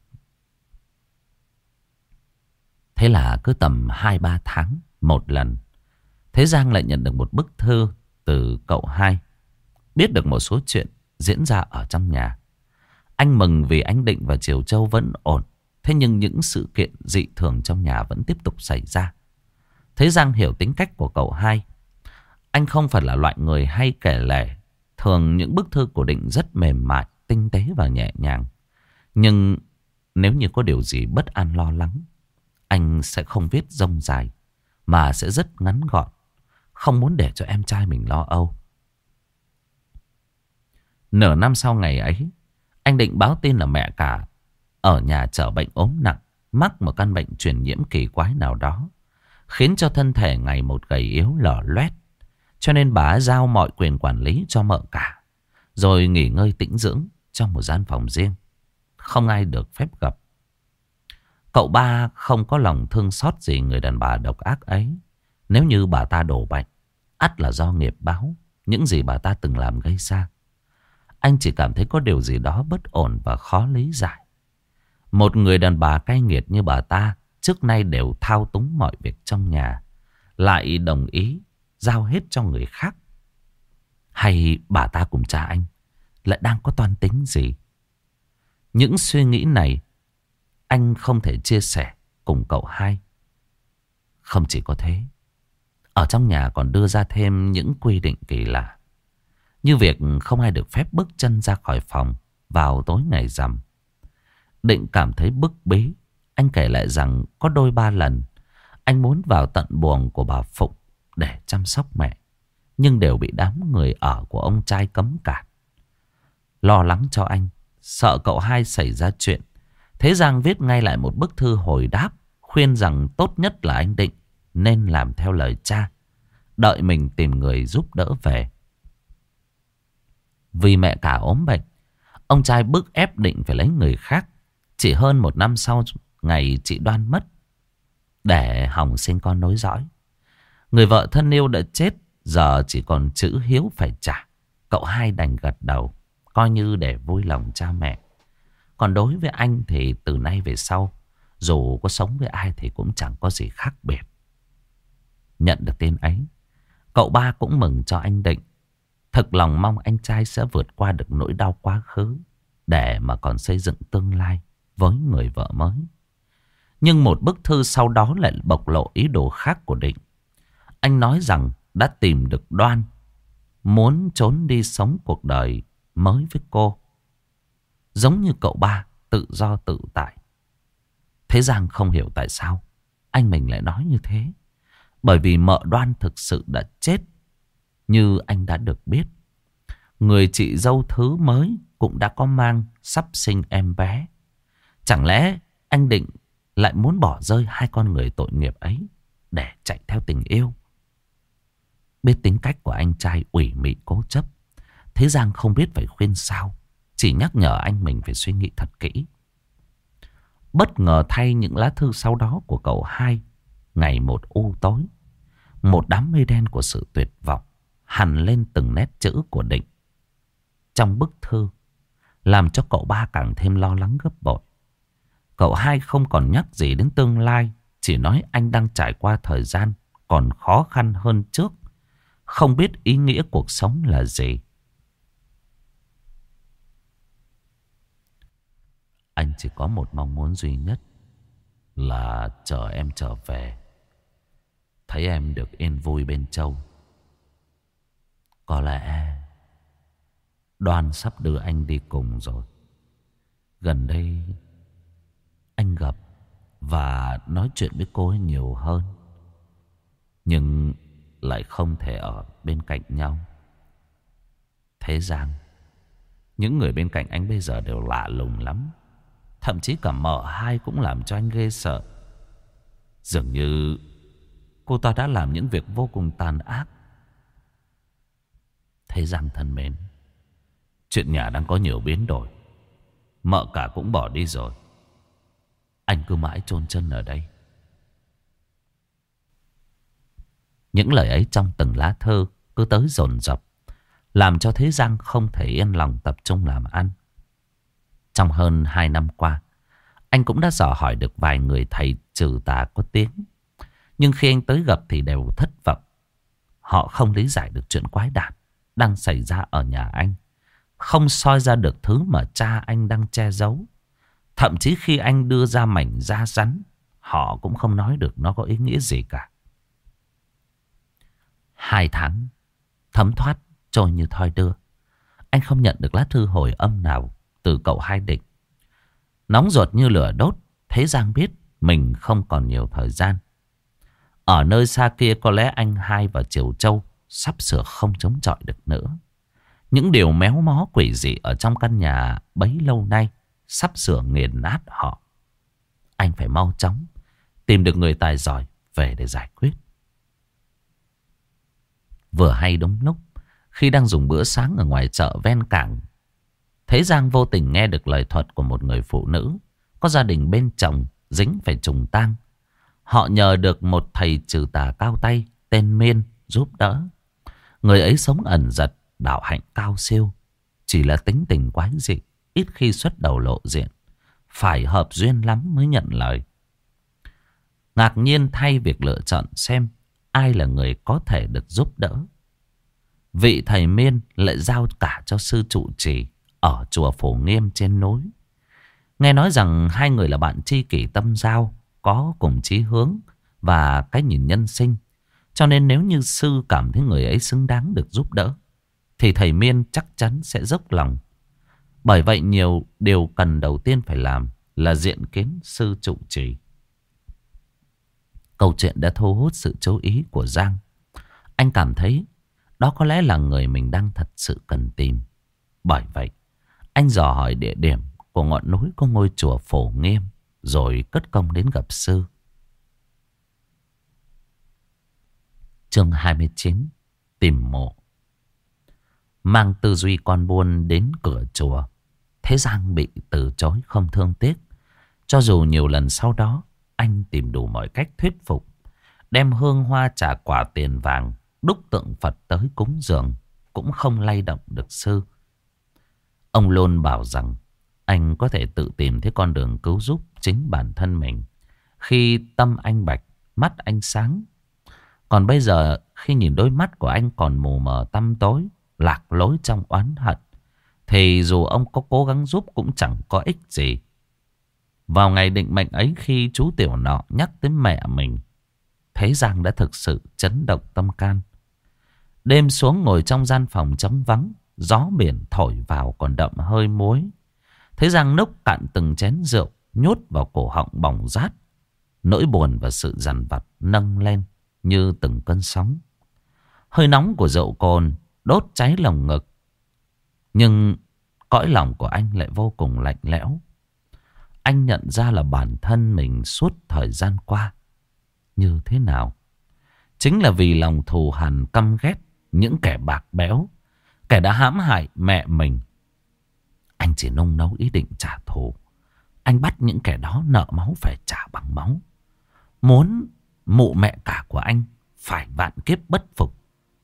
Thế là cứ tầm 2-3 tháng một lần, Thế Giang lại nhận được một bức thư từ cậu hai, biết được một số chuyện diễn ra ở trong nhà. Anh mừng vì anh Định và Triều Châu vẫn ổn. Thế nhưng những sự kiện dị thường trong nhà vẫn tiếp tục xảy ra. Thế Giang hiểu tính cách của cậu hai. Anh không phải là loại người hay kể lể. Thường những bức thư của Định rất mềm mại, tinh tế và nhẹ nhàng. Nhưng nếu như có điều gì bất an lo lắng, anh sẽ không viết dông dài, mà sẽ rất ngắn gọn. Không muốn để cho em trai mình lo âu. Nửa năm sau ngày ấy, anh Định báo tin là mẹ cả ở nhà chở bệnh ốm nặng, mắc một căn bệnh truyền nhiễm kỳ quái nào đó, khiến cho thân thể ngày một gầy yếu lở loét. Cho nên bà giao mọi quyền quản lý cho mợ cả, rồi nghỉ ngơi tĩnh dưỡng trong một gian phòng riêng, không ai được phép gặp. Cậu ba không có lòng thương xót gì người đàn bà độc ác ấy. Nếu như bà ta đổ bệnh, ắt là do nghiệp báo, những gì bà ta từng làm gây ra. Anh chỉ cảm thấy có điều gì đó bất ổn và khó lý giải. Một người đàn bà cay nghiệt như bà ta trước nay đều thao túng mọi việc trong nhà, lại đồng ý giao hết cho người khác. Hay bà ta cùng cha anh lại đang có toan tính gì? Những suy nghĩ này anh không thể chia sẻ cùng cậu hai. Không chỉ có thế, ở trong nhà còn đưa ra thêm những quy định kỳ lạ, như việc không ai được phép bước chân ra khỏi phòng vào tối ngày rằm. Định cảm thấy bức bí. Anh kể lại rằng có đôi ba lần anh muốn vào tận buồng của bà Phụng để chăm sóc mẹ, nhưng đều bị đám người ở của ông trai cấm cản. Lo lắng cho anh, sợ cậu hai xảy ra chuyện, Thế Giang viết ngay lại một bức thư hồi đáp, khuyên rằng tốt nhất là anh Định nên làm theo lời cha, đợi mình tìm người giúp đỡ về. Vì mẹ cả ốm bệnh, ông trai bức ép Định phải lấy người khác. Chỉ hơn một năm sau ngày chị Đoan mất, để hòng sinh con nối dõi. Người vợ thân yêu đã chết, giờ chỉ còn chữ hiếu phải trả. Cậu hai đành gật đầu, coi như để vui lòng cha mẹ. Còn đối với anh thì từ nay về sau, dù có sống với ai thì cũng chẳng có gì khác biệt. Nhận được tin ấy, cậu ba cũng mừng cho anh Định. Thực lòng mong anh trai sẽ vượt qua được nỗi đau quá khứ, để mà còn xây dựng tương lai với người vợ mới. Nhưng một bức thư sau đó lại bộc lộ ý đồ khác của Định. Anh nói rằng đã tìm được Đoan, muốn trốn đi sống cuộc đời mới với cô, giống như cậu ba tự do tự tại. Thế Giang không hiểu tại sao anh mình lại nói như thế. Bởi vì mợ Đoan thực sự đã chết. Như anh đã được biết, người chị dâu thứ mới cũng đã có mang, sắp sinh em bé. Chẳng lẽ anh Định lại muốn bỏ rơi hai con người tội nghiệp ấy để chạy theo tình yêu? Biết tính cách của anh trai ủy mị cố chấp, Thế Giang không biết phải khuyên sao, chỉ nhắc nhở anh mình phải suy nghĩ thật kỹ. Bất ngờ thay, những lá thư sau đó của cậu hai ngày một u tối. Một đám mây đen của sự tuyệt vọng hằn lên từng nét chữ của Định trong bức thư, làm cho cậu ba càng thêm lo lắng gấp bội. Cậu hai không còn nhắc gì đến tương lai, chỉ nói anh đang trải qua thời gian còn khó khăn hơn trước, không biết ý nghĩa cuộc sống là gì. Anh chỉ có một mong muốn duy nhất là chờ em trở về, thấy em được yên vui bên Châu. Có lẽ Đoan sắp đưa anh đi cùng rồi. Gần đây anh gặp và nói chuyện với cô ấy nhiều hơn, nhưng lại không thể ở bên cạnh nhau. Thế Giang, những người bên cạnh anh bây giờ đều lạ lùng lắm. Thậm chí cả mợ hai cũng làm cho anh ghê sợ. Dường như cô ta đã làm những việc vô cùng tàn ác. Thế Giang thân mến, chuyện nhà đang có nhiều biến đổi. Mợ cả cũng bỏ đi rồi. Anh cứ mãi chôn chân ở đây. Những lời ấy trong từng lá thơ cứ tới dồn dập, làm cho Thế Giang không thể yên lòng tập trung làm ăn. Trong hơn 2 năm qua, anh cũng đã dò hỏi được vài người thầy trừ tà có tiếng. Nhưng khi anh tới gặp thì đều thất vọng. Họ không lý giải được chuyện quái đản đang xảy ra ở nhà anh, không soi ra được thứ mà cha anh đang che giấu. Thậm chí khi anh đưa ra mảnh da rắn, họ cũng không nói được nó có ý nghĩa gì cả. 2 tháng thấm thoát trôi như thoi đưa. Anh không nhận được lá thư hồi âm nào từ cậu Hai Định. Nóng ruột như lửa đốt, Thế Giang biết mình không còn nhiều thời gian. Ở nơi xa kia có lẽ anh Hai và Triều Châu sắp sửa không chống chọi được nữa. Những điều méo mó quỷ dị ở trong căn nhà bấy lâu nay sắp sửa nghiền nát họ. Anh phải mau chóng tìm được người tài giỏi về để giải quyết. Vừa hay đúng lúc, khi đang dùng bữa sáng ở ngoài chợ ven cảng, Thế Giang vô tình nghe được lời thuật của một người phụ nữ có gia đình bên chồng dính phải trùng tang. Họ nhờ được một thầy trừ tà cao tay tên Miên giúp đỡ. Người ấy sống ẩn dật, đạo hạnh cao siêu, chỉ là tính tình quái dị, ít khi xuất đầu lộ diện, phải hợp duyên lắm mới nhận lời. Ngạc nhiên thay việc lựa chọn xem ai là người có thể được giúp đỡ, vị thầy Miên lại giao cả cho sư trụ trì ở chùa Phổ Nghiêm trên núi. Nghe nói rằng hai người là bạn tri kỷ tâm giao, có cùng chí hướng và cái nhìn nhân sinh. Cho nên nếu như sư cảm thấy người ấy xứng đáng được giúp đỡ, thì thầy Miên chắc chắn sẽ dốc lòng. Bởi vậy nhiều điều cần đầu tiên phải làm là diện kiến sư trụ trì. Câu chuyện đã thu hút sự chú ý của Giang. Anh cảm thấy đó có lẽ là người mình đang thật sự cần tìm. Bởi vậy anh dò hỏi địa điểm của ngọn núi có ngôi chùa Phổ Nghiêm, rồi cất công đến gặp sư. Chương 29: Tìm mộ. Mang tư duy con buôn đến cửa chùa, Thế Giang bị từ chối không thương tiếc. Cho dù nhiều lần sau đó anh tìm đủ mọi cách thuyết phục, đem hương hoa trà quả tiền vàng đúc tượng Phật tới cúng dường, cũng không lay động được sư. Ông luôn bảo rằng anh có thể tự tìm thấy con đường cứu giúp chính bản thân mình khi tâm anh bạch, mắt anh sáng. Còn bây giờ khi nhìn đôi mắt của anh còn mù mờ tăm tối, lạc lối trong oán hận, thì dù ông có cố gắng giúp cũng chẳng có ích gì. Vào ngày định mệnh ấy, khi chú tiểu nọ nhắc tới mẹ mình, Thế Giang đã thực sự chấn động tâm can. Đêm xuống ngồi trong gian phòng trống vắng, gió biển thổi vào còn đậm hơi muối. Thế Giang nốc cạn từng chén rượu, nhốt vào cổ họng bỏng rát. Nỗi buồn và sự dằn vặt nâng lên như từng cơn sóng. Hơi nóng của rượu cồn đốt cháy lồng ngực, nhưng cõi lòng của anh lại vô cùng lạnh lẽo. Anh nhận ra là bản thân mình suốt thời gian qua như thế nào. Chính là vì lòng thù hằn căm ghét những kẻ bạc bẽo, kẻ đã hãm hại mẹ mình. Anh chỉ nung nấu ý định trả thù. Anh bắt những kẻ đó nợ máu phải trả bằng máu, muốn mụ mẹ cả của anh phải vạn kiếp bất phục.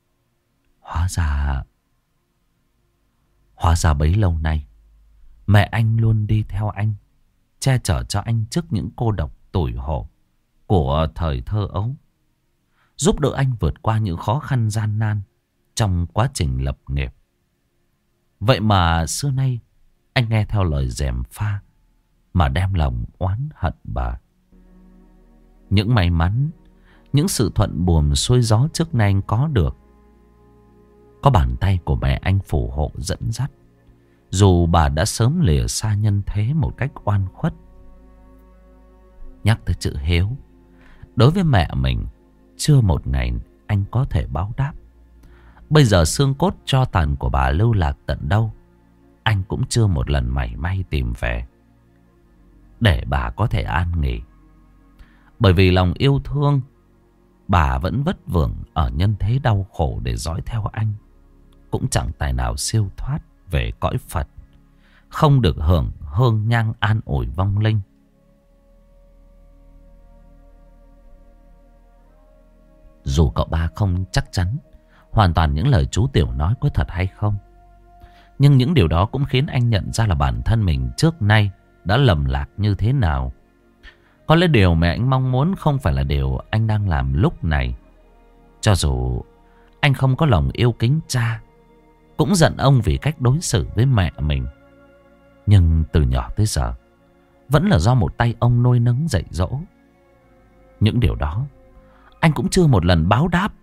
Hóa ra bấy lâu nay mẹ anh luôn đi theo anh, che chở cho anh trước những cô độc tủi hổ của thời thơ ấu, giúp đỡ anh vượt qua những khó khăn gian nan trong quá trình lập nghiệp. Vậy mà xưa nay anh nghe theo lời gièm pha mà đem lòng oán hận bà. Những may mắn, những sự thuận buồm xuôi gió trước nay anh có được, có bàn tay của mẹ anh phù hộ dẫn dắt, dù bà đã sớm lìa xa nhân thế một cách oan khuất. Nhắc tới chữ hiếu, đối với mẹ mình, chưa một ngày anh có thể báo đáp. Bây giờ xương cốt tro tàn của bà lưu lạc tận đâu, anh cũng chưa một lần mảy may tìm về, để bà có thể an nghỉ. Bởi vì lòng yêu thương, bà vẫn vất vưởng ở nhân thế đau khổ để dõi theo anh. Cũng chẳng tài nào siêu thoát về cõi Phật, không được hưởng hương nhang an ủi vong linh. Dù cậu ba không chắc chắn hoàn toàn những lời chú Tiểu nói có thật hay không, nhưng những điều đó cũng khiến anh nhận ra là bản thân mình trước nay đã lầm lạc như thế nào. Có lẽ điều mà anh mong muốn không phải là điều anh đang làm lúc này. Cho dù anh không có lòng yêu kính cha, cũng giận ông vì cách đối xử với mẹ mình, nhưng từ nhỏ tới giờ vẫn là do một tay ông nuôi nấng dạy dỗ. Những điều đó anh cũng chưa một lần báo đáp,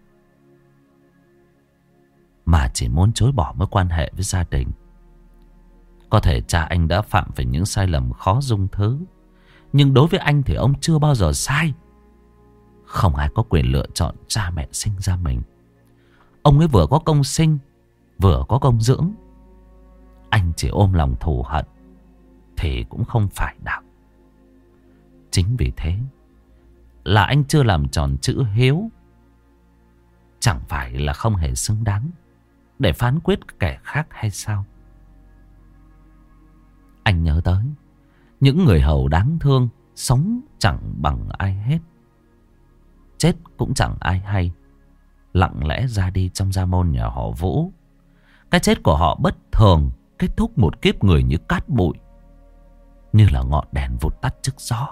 mà chỉ muốn chối bỏ mối quan hệ với gia đình. Có thể cha anh đã phạm phải những sai lầm khó dung thứ, nhưng đối với anh thì ông chưa bao giờ sai. Không ai có quyền lựa chọn cha mẹ sinh ra mình. Ông ấy vừa có công sinh, vừa có công dưỡng. Anh chỉ ôm lòng thù hận thì cũng không phải đạo. Chính vì thế là anh chưa làm tròn chữ hiếu. Chẳng phải là không hề xứng đáng để phán quyết kẻ khác hay sao? Anh nhớ tới những người hầu đáng thương, sống chẳng bằng ai hết, chết cũng chẳng ai hay, lặng lẽ ra đi trong gia môn nhà họ Vũ. Cái chết của họ bất thường, kết thúc một kiếp người như cát bụi, như là ngọn đèn vụt tắt trước gió.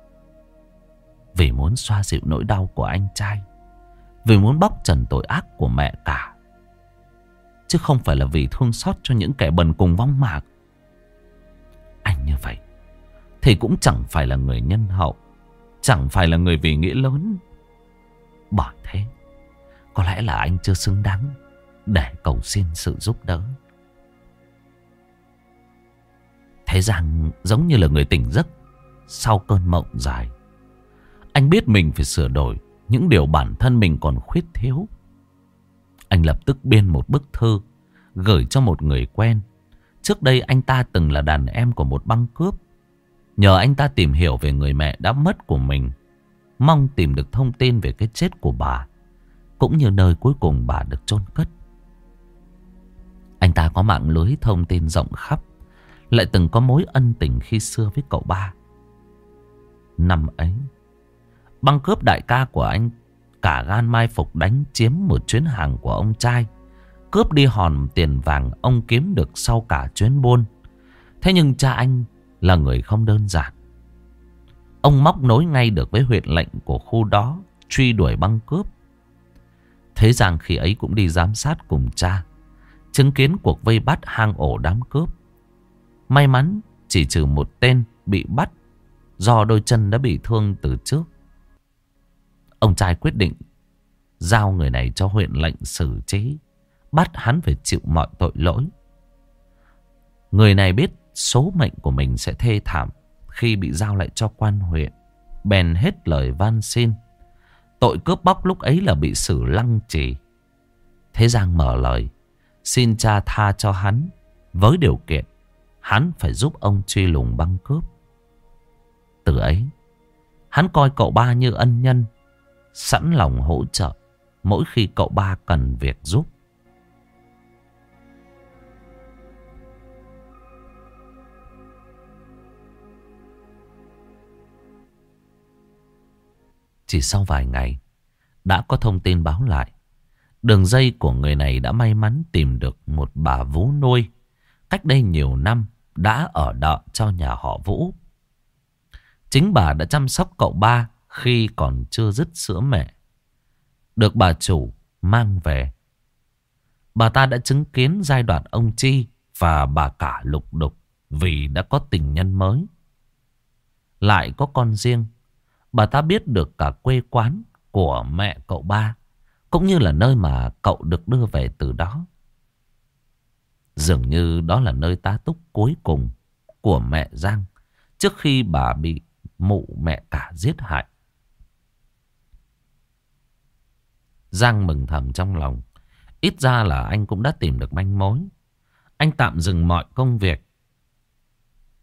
Vì muốn xoa dịu nỗi đau của anh trai, vì muốn bóc trần tội ác của mẹ cả, chứ không phải là vì thương xót cho những kẻ bần cùng vong mạc. Anh như vậy thì cũng chẳng phải là người nhân hậu, chẳng phải là người vì nghĩa lớn. Bởi thế có lẽ là anh chưa xứng đáng để cầu xin sự giúp đỡ. Thế Giang giống như là người tỉnh giấc sau cơn mộng dài. Anh biết mình phải sửa đổi những điều bản thân mình còn khuyết thiếu. Anh lập tức biên một bức thư gửi cho một người quen. Trước đây anh ta từng là đàn em của một băng cướp. Nhờ anh ta tìm hiểu về người mẹ đã mất của mình, mong tìm được thông tin về cái chết của bà, cũng như nơi cuối cùng bà được chôn cất. Anh ta có mạng lưới thông tin rộng khắp, lại từng có mối ân tình khi xưa với cậu ba. Năm ấy, băng cướp đại ca của anh cả gan mai phục đánh chiếm một chuyến hàng của ông trai, cướp đi hòn tiền vàng ông kiếm được sau cả chuyến buôn. Thế nhưng cha anh là người không đơn giản. Ông móc nối ngay được với huyện lệnh của khu đó, truy đuổi băng cướp. Thế Giang khi ấy cũng đi giám sát cùng cha, chứng kiến cuộc vây bắt hang ổ đám cướp. May mắn chỉ trừ một tên bị bắt do đôi chân đã bị thương từ trước. Ông trai quyết định giao người này cho huyện lệnh xử trí, bắt hắn phải chịu mọi tội lỗi. Người này biết số mệnh của mình sẽ thê thảm khi bị giao lại cho quan huyện, bèn hết lời van xin. Tội cướp bóc lúc ấy là bị xử lăng trì. Thế Giang mở lời xin cha tha cho hắn, với điều kiện hắn phải giúp ông truy lùng băng cướp. Từ ấy, hắn coi cậu ba như ân nhân, sẵn lòng hỗ trợ mỗi khi cậu ba cần việc giúp. Chỉ sau vài ngày, đã có thông tin báo lại đường dây của người này đã may mắn tìm được một bà vú nuôi cách đây nhiều năm đã ở đợ cho nhà họ Vũ. Chính bà đã chăm sóc cậu ba khi còn chưa dứt sữa mẹ, được bà chủ mang về. Bà ta đã chứng kiến giai đoạn ông Chi và bà cả lục đục vì đã có tình nhân mới, lại có con riêng. Bà ta biết được cả quê quán của mẹ cậu ba, cũng như là nơi mà cậu được đưa về từ đó. Dường như đó là nơi tá túc cuối cùng của mẹ Giang trước khi bà bị mụ mẹ cả giết hại. Giang mừng thầm trong lòng. Ít ra là anh cũng đã tìm được manh mối. Anh tạm dừng mọi công việc,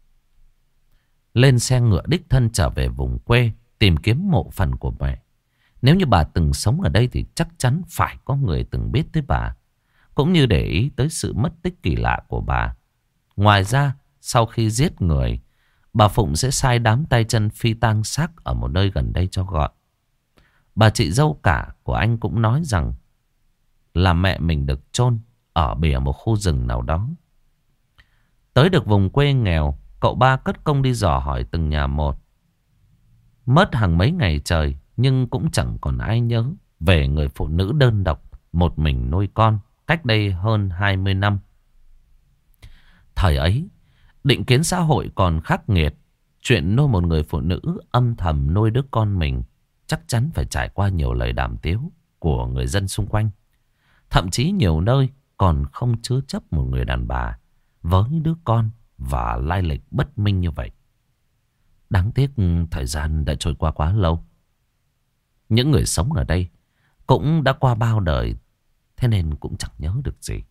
lên xe ngựa đích thân trở về vùng quê tìm kiếm mộ phần của mẹ. Nếu như bà từng sống ở đây thì chắc chắn phải có người từng biết tới bà, cũng như để ý tới sự mất tích kỳ lạ của bà. Ngoài ra, sau khi giết người, bà Phụng sẽ sai đám tay chân phi tang xác ở một nơi gần đây cho gọn. Bà chị dâu cả của anh cũng nói rằng là mẹ mình được chôn ở bìa một khu rừng nào đó. Tới được vùng quê nghèo, cậu ba cất công đi dò hỏi từng nhà một. Mất hàng mấy ngày trời nhưng cũng chẳng còn ai nhớ về người phụ nữ đơn độc một mình nuôi con cách đây hơn 20 năm. Thời ấy, định kiến xã hội còn khắc nghiệt. Chuyện nuôi một người phụ nữ âm thầm nuôi đứa con mình chắc chắn phải trải qua nhiều lời đàm tiếu của người dân xung quanh. Thậm chí nhiều nơi còn không chứa chấp một người đàn bà với đứa con và lai lịch bất minh như vậy. Đáng tiếc thời gian đã trôi qua quá lâu. Những người sống ở đây cũng đã qua bao đời, thế nên cũng chẳng nhớ được gì.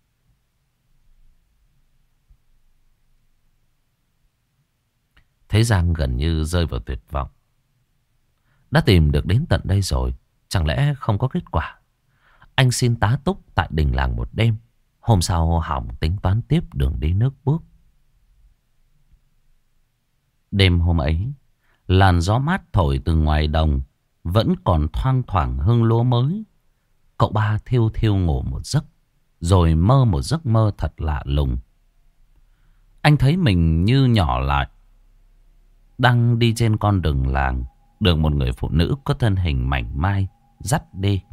Thế Giang gần như rơi vào tuyệt vọng. Đã tìm được đến tận đây rồi, chẳng lẽ không có kết quả? Anh xin tá túc tại đình làng một đêm. Hôm sau hỏng tính toán tiếp đường đi nước bước. Đêm hôm ấy, làn gió mát thổi từ ngoài đồng vẫn còn thoang thoảng hương lúa mới. Cậu ba thiêu thiêu ngủ một giấc, rồi mơ một giấc mơ thật lạ lùng. Anh thấy mình như nhỏ lại, đang đi trên con đường làng, được một người phụ nữ có thân hình mảnh mai dắt đi.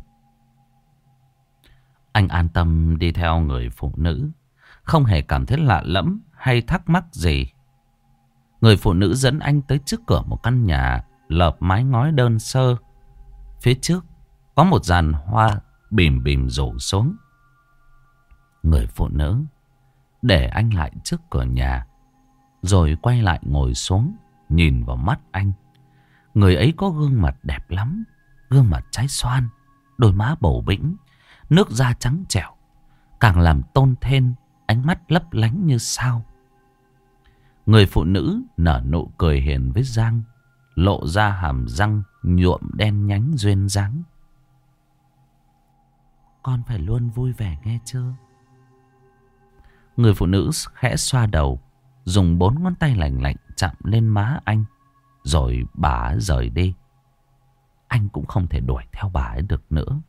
Anh an tâm đi theo người phụ nữ, không hề cảm thấy lạ lẫm hay thắc mắc gì. Người phụ nữ dẫn anh tới trước cửa một căn nhà lợp mái ngói đơn sơ. Phía trước có một giàn hoa bìm bìm rủ xuống. Người phụ nữ để anh lại trước cửa nhà, rồi quay lại ngồi xuống, nhìn vào mắt anh. Người ấy có gương mặt đẹp lắm, gương mặt trái xoan, đôi má bầu bĩnh, nước da trắng trẻo, càng làm tôn thêm ánh mắt lấp lánh như sao. Người phụ nữ nở nụ cười hiền với Giang, lộ ra hàm răng nhuộm đen nhánh duyên dáng. Con phải luôn vui vẻ nghe chưa? Người phụ nữ khẽ xoa đầu, dùng 4 ngón tay lành lạnh chạm lên má anh, rồi bà ấy rời đi. Anh cũng không thể đuổi theo bà ấy được nữa.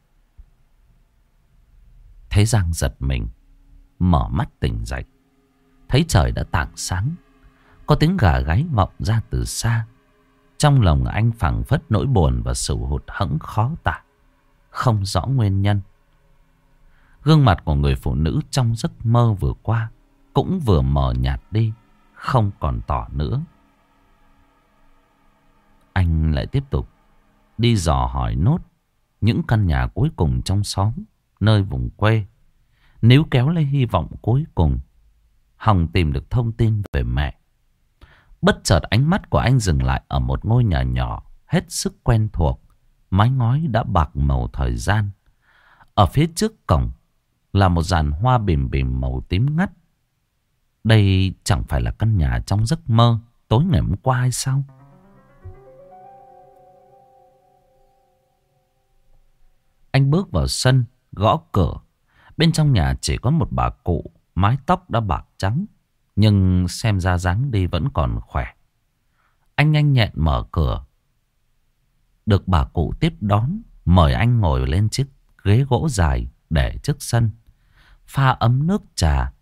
Thế Giang giật mình, mở mắt tỉnh dậy, thấy trời đã tảng sáng. Có tiếng gà gáy vọng ra từ xa. Trong lòng anh phảng phất nỗi buồn và sự hụt hẫng khó tả, không rõ nguyên nhân. Gương mặt của người phụ nữ trong giấc mơ vừa qua cũng vừa mờ nhạt đi, không còn tỏ nữa. Anh lại tiếp tục đi dò hỏi nốt những căn nhà cuối cùng trong xóm, nơi vùng quê, níu kéo lấy hy vọng cuối cùng hòng tìm được thông tin về mẹ. Bất chợt ánh mắt của anh dừng lại ở một ngôi nhà nhỏ hết sức quen thuộc, mái ngói đã bạc màu thời gian. Ở phía trước cổng là một giàn hoa bìm bìm màu tím ngắt. Đây chẳng phải là căn nhà trong giấc mơ tối ngày hôm qua hay sao? Anh bước vào sân, gõ cửa. Bên trong nhà chỉ có một bà cụ, mái tóc đã bạc trắng, nhưng xem ra dáng đi vẫn còn khỏe. Anh nhanh nhẹn mở cửa. Được bà cụ tiếp đón, mời anh ngồi lên chiếc ghế gỗ dài để trước sân, pha ấm nước trà.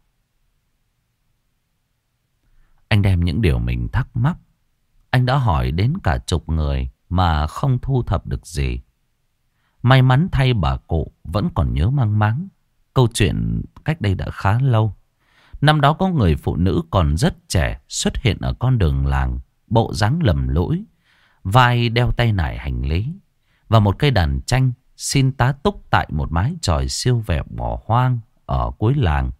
Anh đem những điều mình thắc mắc. Anh đã hỏi đến cả chục người mà không thu thập được gì. May mắn thay bà cụ vẫn còn nhớ mang máng. Câu chuyện cách đây đã khá lâu. Năm đó có người phụ nữ còn rất trẻ xuất hiện ở con đường làng, bộ dáng lầm lũi, vai đeo tay nải hành lý và một cây đàn tranh, xin tá túc tại một mái chòi siêu vẹo bỏ hoang ở cuối làng.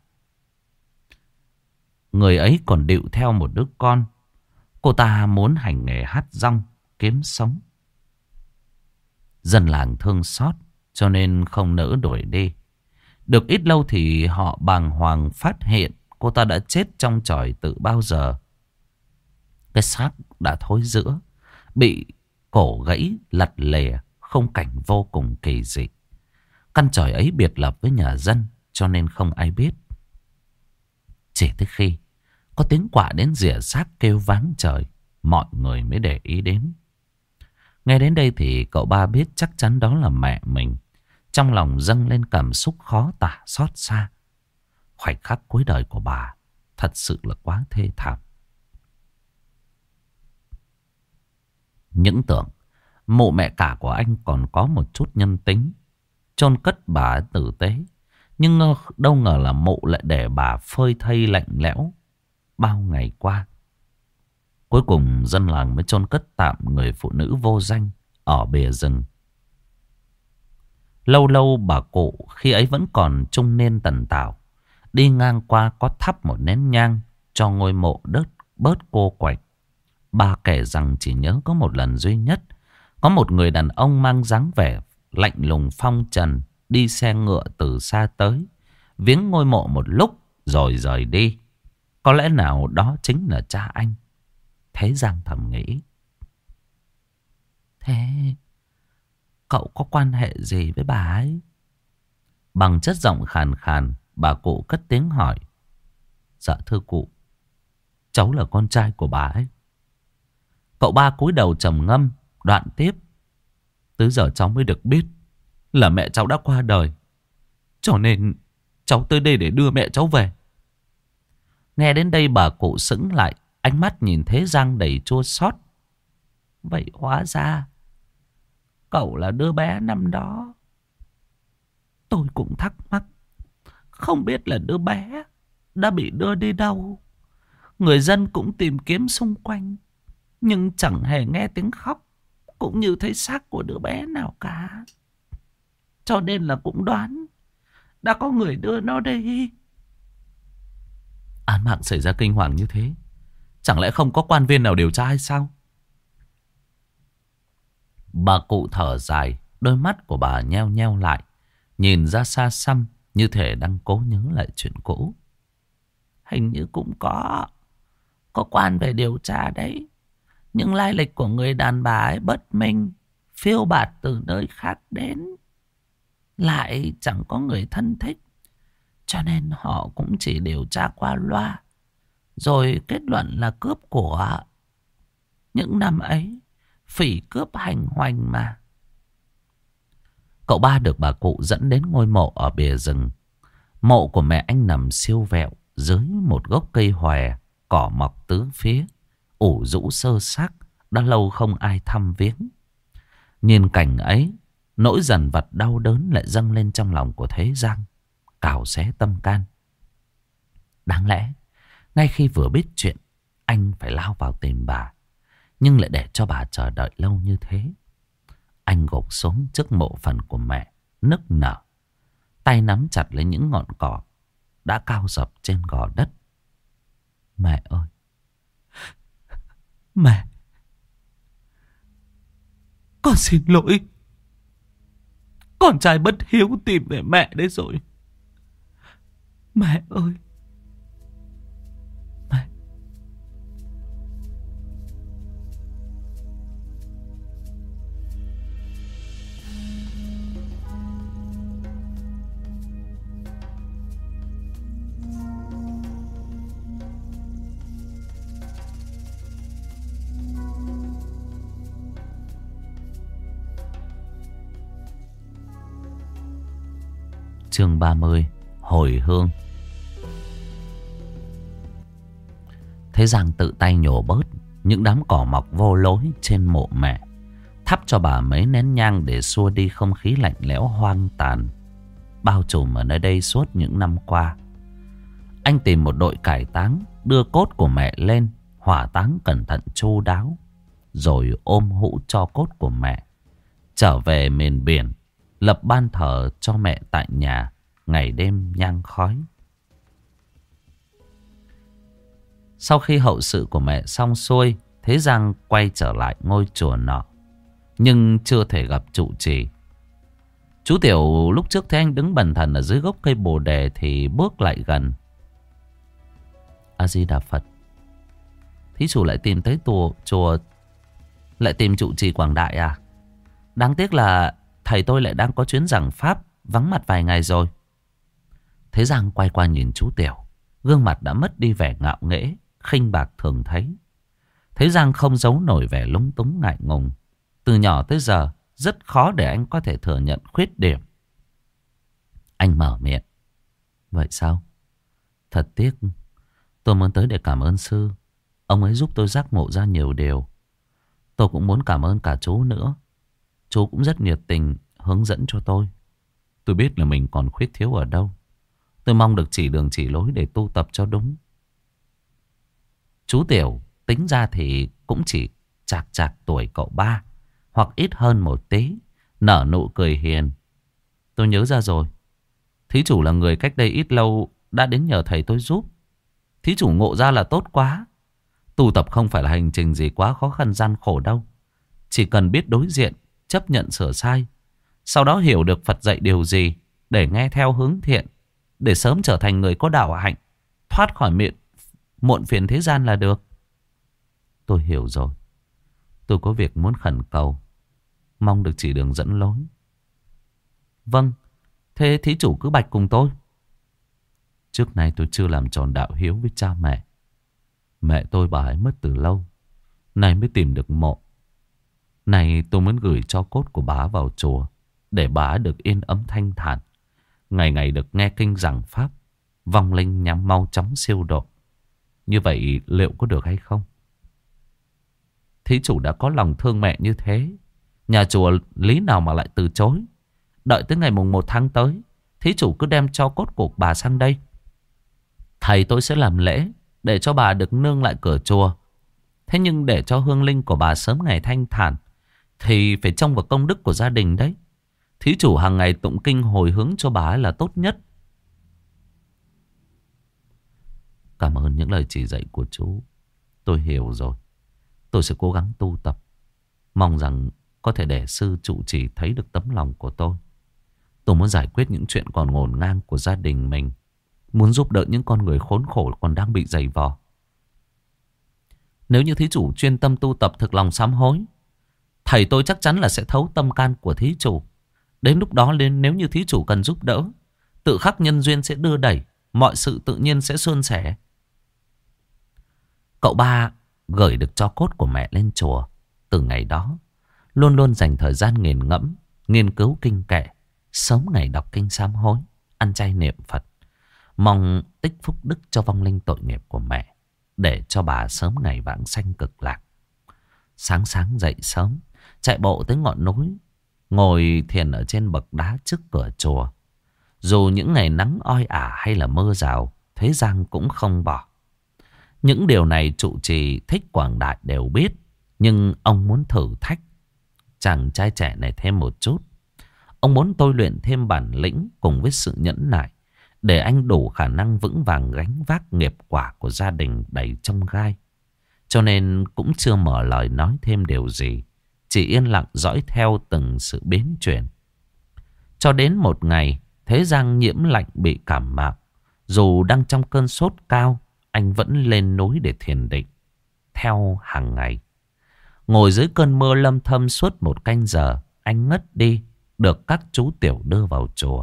Người ấy còn địu theo một đứa con. Cô ta muốn hành nghề hát dong kiếm sống. Dân làng thương xót cho nên không nỡ đuổi đi. Được ít lâu thì họ bàng hoàng phát hiện cô ta đã chết trong chòi từ bao giờ. Cái xác đã thối rữa, bị cổ gãy lật lè, khung cảnh vô cùng kỳ dị. Căn tròi ấy biệt lập với nhà dân, cho nên không ai biết. Chỉ tới khi có tiếng quạ đến rỉa xác kêu váng trời, mọi người mới để ý đến. Nghe đến đây thì cậu ba biết chắc chắn đó là mẹ mình. Trong lòng dâng lên cảm xúc khó tả xót xa. Khoảnh khắc cuối đời của bà thật sự là quá thê thảm. Những tưởng mộ mẹ cả của anh còn có một chút nhân tính, chôn cất bà tử tế. Nhưng đâu ngờ là mộ lại để bà phơi thây lạnh lẽo bao ngày qua. Cuối cùng dân làng mới chôn cất tạm người phụ nữ vô danh ở bìa rừng. Lâu lâu bà cụ khi ấy vẫn còn trung niên tần tảo, đi ngang qua có thắp một nén nhang cho ngôi mộ bớt cô quạnh. Bà kể rằng chỉ nhớ có một lần duy nhất, có một người đàn ông mang dáng vẻ lạnh lùng phong trần đi xe ngựa từ xa tới, viếng ngôi mộ một lúc rồi rời đi. Có lẽ nào đó chính là cha anh. Thế Giang thầm nghĩ. Thế cậu có quan hệ gì với bà ấy? Bằng chất giọng khàn khàn, bà cụ cất tiếng hỏi. Dạ thưa cụ, cháu là con trai của bà ấy. Cậu ba cúi đầu trầm ngâm, đoạn tiếp. Tới giờ cháu mới được biết là mẹ cháu đã qua đời, cho nên cháu tới đây để đưa mẹ cháu về. Nghe đến đây bà cụ sững lại, ánh mắt nhìn Thế Giang đầy chua xót. Vậy hóa ra cậu là đứa bé năm đó. Tôi cũng thắc mắc, không biết là đứa bé đã bị đưa đi đâu. Người dân cũng tìm kiếm xung quanh, nhưng chẳng hề nghe tiếng khóc, cũng như thấy xác của đứa bé nào cả. Cho nên là cũng đoán đã có người đưa nó đi. Án mạng xảy ra kinh hoàng như thế, chẳng lẽ không có quan viên nào điều tra hay sao? Bà cụ thở dài, đôi mắt của bà nheo nheo lại, nhìn ra xa xăm như thể đang cố nhớ lại chuyện cũ. Hình như cũng có quan về điều tra đấy. Nhưng lai lịch của người đàn bà ấy bất minh, phiêu bạt từ nơi khác đến, lại chẳng có người thân thích, cho nên họ cũng chỉ điều tra qua loa, rồi kết luận là cướp của. Những năm ấy phỉ cướp hành hoành mà. Cậu ba được bà cụ dẫn đến ngôi mộ ở bìa rừng. Mộ của mẹ anh nằm siêu vẹo dưới một gốc cây hòe, cỏ mọc tứ phía, ủ rũ sơ xác, đã lâu không ai thăm viếng. Nhìn cảnh ấy, nỗi dằn vặt đau đớn lại dâng lên trong lòng của Thế Giang, cào xé tâm can. Đáng lẽ ngay khi vừa biết chuyện, anh phải lao vào tìm bà, nhưng lại để cho bà chờ đợi lâu như thế. Anh gục xuống trước mộ phần của mẹ, nức nở, tay nắm chặt lấy những ngọn cỏ đã cao dập trên gò đất. Mẹ ơi, mẹ, con xin lỗi. Con trai bất hiếu tìm về mẹ đấy rồi. Mẹ ơi, mẹ. Chương 30, hồi hương. Thế Giang tự tay nhổ bớt những đám cỏ mọc vô lối trên mộ mẹ, thắp cho bà mấy nén nhang để xua đi không khí lạnh lẽo hoang tàn bao trùm ở nơi đây suốt những năm qua. Anh tìm một đội cải táng, đưa cốt của mẹ lên, hỏa táng cẩn thận chu đáo, rồi ôm hũ tro cốt của mẹ trở về miền biển, lập ban thờ cho mẹ tại nhà, ngày đêm nhang khói. Sau khi hậu sự của mẹ xong xuôi, Thế Giang quay trở lại ngôi chùa nọ, nhưng chưa thể gặp trụ trì. Chú Tiểu lúc trước thấy anh đứng bần thần ở dưới gốc cây bồ đề thì bước lại gần. A Di Đà Phật. Thí chủ lại tìm tới chùa, lại tìm trụ trì Quảng Đại à? Đáng tiếc là thầy tôi lại đang có chuyến giảng pháp, vắng mặt vài ngày rồi. Thế Giang quay qua nhìn chú Tiểu. Gương mặt đã mất đi vẻ ngạo nghễ, khinh bạc thường thấy. Thế Giang không giấu nổi vẻ lúng túng ngại ngùng. Từ nhỏ tới giờ, rất khó để anh có thể thừa nhận khuyết điểm. Anh mở miệng. Vậy sao? Thật tiếc. Tôi muốn tới để cảm ơn sư. Ông ấy giúp tôi giác ngộ ra nhiều điều. Tôi cũng muốn cảm ơn cả chú nữa. Chú cũng rất nhiệt tình hướng dẫn cho tôi. Tôi biết là mình còn khuyết thiếu ở đâu. Tôi mong được chỉ đường chỉ lối để tu tập cho đúng. Chú Tiểu tính ra thì cũng chỉ chạc chạc tuổi cậu ba, hoặc ít hơn một tí. Nở nụ cười hiền. Tôi nhớ ra rồi. Thí chủ là người cách đây ít lâu đã đến nhờ thầy tôi giúp. Thí chủ ngộ ra là tốt quá. Tu tập không phải là hành trình gì quá khó khăn gian khổ đâu. Chỉ cần biết đối diện, chấp nhận sửa sai, sau đó hiểu được Phật dạy điều gì để nghe theo hướng thiện, để sớm trở thành người có đạo hạnh, thoát khỏi muộn phiền thế gian là được. Tôi hiểu rồi. Tôi có việc muốn khẩn cầu, mong được chỉ đường dẫn lối. Vâng, thế thí chủ cứ bạch cùng tôi. Trước nay tôi chưa làm tròn đạo hiếu với cha mẹ. Mẹ tôi bà ấy mất từ lâu, nay mới tìm được mộ. Này tôi muốn gửi cho cốt của bà vào chùa, để bà được yên ấm thanh thản, ngày ngày được nghe kinh giảng pháp, vong linh nhắm mau chóng siêu độ. Như vậy liệu có được hay không? Thí chủ đã có lòng thương mẹ như thế, nhà chùa lý nào mà lại từ chối. Đợi tới ngày mùng 1 tháng tới, thí chủ cứ đem cho cốt của bà sang đây. Thầy tôi sẽ làm lễ để cho bà được nương lại cửa chùa. Thế nhưng để cho hương linh của bà sớm ngày thanh thản thì phải trông vào công đức của gia đình đấy. Thí chủ hàng ngày tụng kinh hồi hướng cho bà ấy là tốt nhất. Cảm ơn những lời chỉ dạy của chú. Tôi hiểu rồi. Tôi sẽ cố gắng tu tập. Mong rằng có thể để sư trụ trì thấy được tấm lòng của tôi. Tôi muốn giải quyết những chuyện còn ngổn ngang của gia đình mình. Muốn giúp đỡ những con người khốn khổ còn đang bị dày vò. Nếu như thí chủ chuyên tâm tu tập thực lòng sám hối, thầy tôi chắc chắn là sẽ thấu tâm can của thí chủ. Đến lúc đó nếu như thí chủ cần giúp đỡ, tự khắc nhân duyên sẽ đưa đẩy, mọi sự tự nhiên sẽ suôn sẻ. Cậu ba gửi được tro cốt của mẹ lên chùa. Từ ngày đó luôn luôn dành thời gian nghiền ngẫm, nghiên cứu kinh kệ, sớm ngày đọc kinh sám hối, ăn chay niệm Phật, mong tích phúc đức cho vong linh tội nghiệp của mẹ, để cho bà sớm ngày vãng sanh cực lạc. Sáng sáng dậy sớm, chạy bộ tới ngọn núi, ngồi thiền ở trên bậc đá trước cửa chùa. Dù những ngày nắng oi ả hay là mưa rào, Thế Giang cũng không bỏ. Những điều này trụ trì Thích Quảng Đại đều biết, nhưng ông muốn thử thách chàng trai trẻ này thêm một chút. Ông muốn tôi luyện thêm bản lĩnh cùng với sự nhẫn nại, để anh đủ khả năng vững vàng gánh vác nghiệp quả của gia đình đầy chông gai. Cho nên cũng chưa mở lời nói thêm điều gì, chỉ yên lặng dõi theo từng sự biến chuyển. Cho đến một ngày, Thế Giang nhiễm lạnh bị cảm mạo. Dù đang trong cơn sốt cao, anh vẫn lên núi để thiền định theo hàng ngày. Ngồi dưới cơn mưa lâm thâm suốt 1 canh giờ, anh ngất đi, được các chú tiểu đưa vào chùa.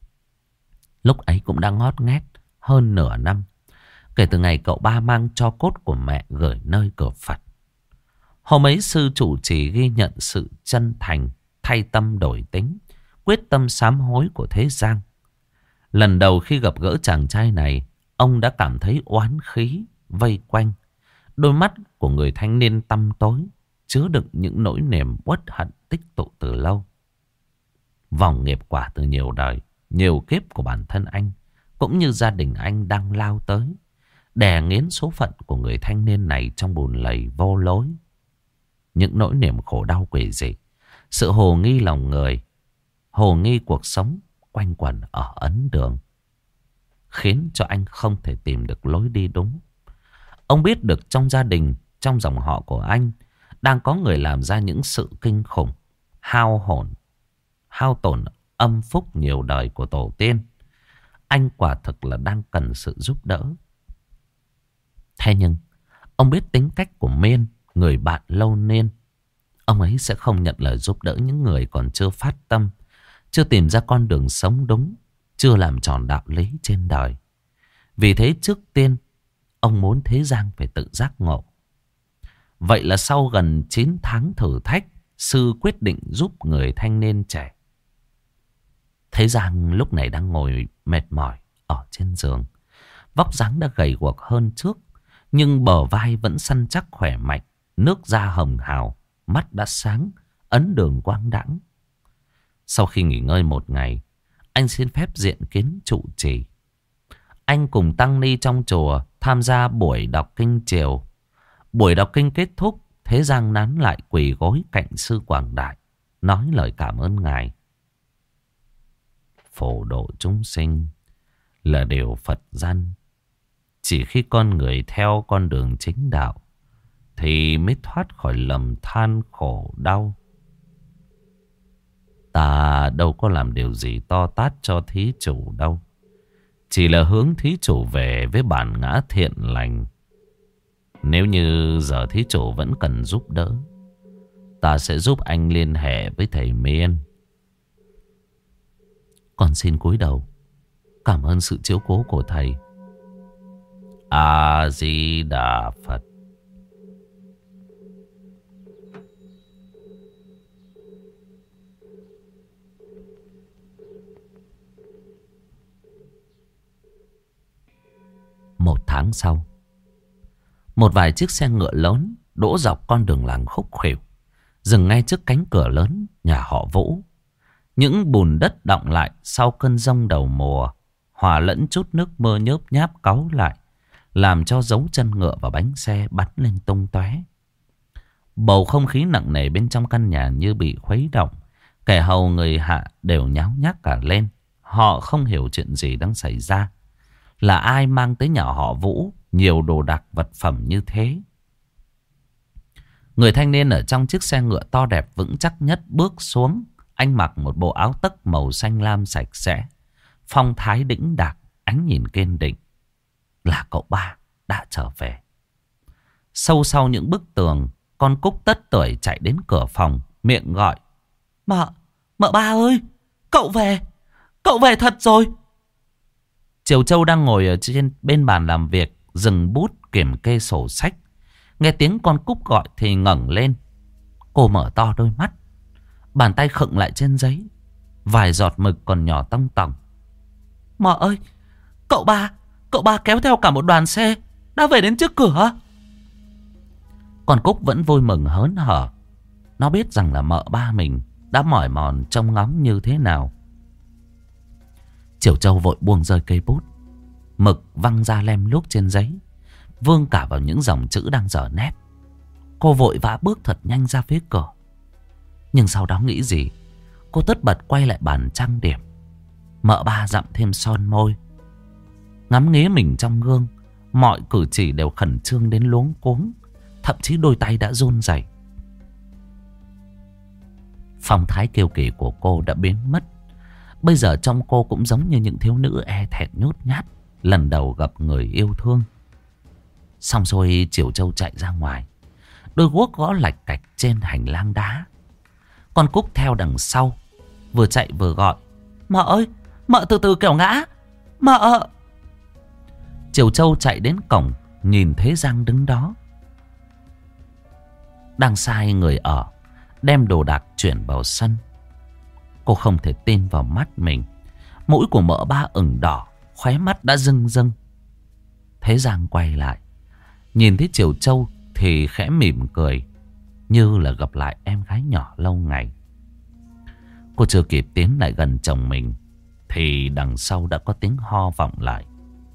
Lúc ấy cũng đã ngót nghét hơn nửa năm, kể từ ngày cậu ba mang tro cốt của mẹ gửi nơi cửa Phật. Hôm ấy sư trụ trì ghi nhận sự chân thành, thay tâm đổi tính, quyết tâm sám hối của Thế Giang. Lần đầu khi gặp gỡ chàng trai này, ông đã cảm thấy oán khí vây quanh. Đôi mắt của người thanh niên tăm tối, chứa đựng những nỗi niềm uất hận tích tụ từ lâu. Vòng nghiệp quả từ nhiều đời, nhiều kiếp của bản thân anh, cũng như gia đình anh đang lao tới, đè nghiến số phận của người thanh niên này trong bùn lầy vô lối. Những nỗi niềm khổ đau quỷ dị, sự hồ nghi lòng người, hồ nghi cuộc sống quanh quẩn ở ấn đường, khiến cho anh không thể tìm được lối đi đúng. Ông biết được trong gia đình, trong dòng họ của anh đang có người làm ra những sự kinh khủng, hao tổn âm phúc nhiều đời của tổ tiên. Anh quả thực là đang cần sự giúp đỡ. Thế nhưng ông biết tính cách của Miên, người bạn lâu niên. Ông ấy sẽ không nhận lời giúp đỡ những người còn chưa phát tâm, chưa tìm ra con đường sống đúng, chưa làm tròn đạo lý trên đời. Vì thế trước tiên, ông muốn Thế Giang phải tự giác ngộ. Vậy là sau gần 9 tháng thử thách, sư quyết định giúp người thanh niên trẻ. Thế Giang lúc này đang ngồi mệt mỏi ở trên giường. Vóc dáng đã gầy guộc hơn trước, nhưng bờ vai vẫn săn chắc khỏe mạnh, nước da hồng hào, mắt đã sáng, ấn đường quang đãng. Sau khi nghỉ ngơi một ngày, anh xin phép diện kiến trụ trì. Anh cùng tăng ni trong chùa tham gia buổi đọc kinh chiều. Buổi đọc kinh kết thúc, Thế Giang nán lại quỳ gối cạnh sư Quảng Đại, nói lời cảm ơn ngài. Phổ độ chúng sinh là điều Phật gian. Chỉ khi con người theo con đường chính đạo thì mới thoát khỏi lầm than khổ đau. Ta đâu có làm điều gì to tát cho thí chủ đâu. Chỉ là hướng thí chủ về với bản ngã thiện lành. Nếu như giờ thí chủ vẫn cần giúp đỡ, ta sẽ giúp anh liên hệ với thầy Miên. Con xin cúi đầu cảm ơn sự chiếu cố của thầy. A Di Đà Phật. Một tháng sau, một vài chiếc xe ngựa lớn đỗ dọc con đường làng khúc khuỷu, dừng ngay trước cánh cửa lớn nhà họ Vũ. Những bùn đất đọng lại sau cơn giông đầu mùa, hòa lẫn chút nước mưa nhớp nháp cáu lại, làm cho dấu chân ngựa và bánh xe bắn lên tung tóe. Bầu không khí nặng nề bên trong căn nhà như bị khuấy động. Kẻ hầu người hạ đều nháo nhác cả lên. Họ không hiểu chuyện gì đang xảy ra. Là ai mang tới nhà họ Vũ nhiều đồ đạc vật phẩm như thế? Người thanh niên ở trong chiếc xe ngựa to đẹp vững chắc nhất bước xuống. Anh mặc một bộ áo tất màu xanh lam sạch sẽ, phong thái đĩnh đạc, ánh nhìn kiên định. Là cậu ba đã trở về. Sâu sau những bức tường, con Cúc tất tuổi chạy đến cửa phòng, miệng gọi: Mợ ba ơi, cậu về thật rồi. Triều Châu đang ngồi ở trên bên bàn làm việc, dừng bút kiểm kê sổ sách. Nghe tiếng con Cúc gọi thì ngẩng lên. Cô mở to đôi mắt, bàn tay khựng lại trên giấy, vài giọt mực còn nhỏ tông tỏng. Mợ ơi, cậu ba kéo theo cả một đoàn xe đã về đến trước cửa. Con Cúc vẫn vui mừng hớn hở. Nó biết rằng là mợ ba mình đã mỏi mòn trông ngóng như thế nào. Triều Châu vội buông rơi cây bút, mực văng ra lem luốc trên giấy, vương cả vào những dòng chữ đang dở nét. Cô vội vã bước thật nhanh ra phía cửa. Nhưng sau đó nghĩ gì, cô tất bật quay lại bàn trang điểm. Mợ ba dặm thêm son môi, ngắm nghía mình trong gương. Mọi cử chỉ đều khẩn trương đến luống cuống, thậm chí đôi tay đã run rẩy. Phong thái kiêu kỳ của cô đã biến mất. Bây giờ trông cô cũng giống như những thiếu nữ e thẹn nhút nhát, lần đầu gặp người yêu thương. Xong rồi Triều Châu chạy ra ngoài, đôi guốc gõ lạch cạch trên hành lang đá. Con Cúc theo đằng sau, vừa chạy vừa gọi: Mợ ơi, mợ từ từ kẻo ngã, mợ. Triều Châu chạy đến cổng, nhìn thấy Giang đứng đó, đang sai người ở, đem đồ đạc chuyển vào sân. Cô không thể tin vào mắt mình. Mũi của mợ ba ửng đỏ, khóe mắt đã rưng rưng. Thế Giang quay lại, nhìn thấy Triều Châu thì khẽ mỉm cười, như là gặp lại em gái nhỏ lâu ngày. Cô chưa kịp tiến lại gần chồng mình thì đằng sau đã có tiếng ho vọng lại.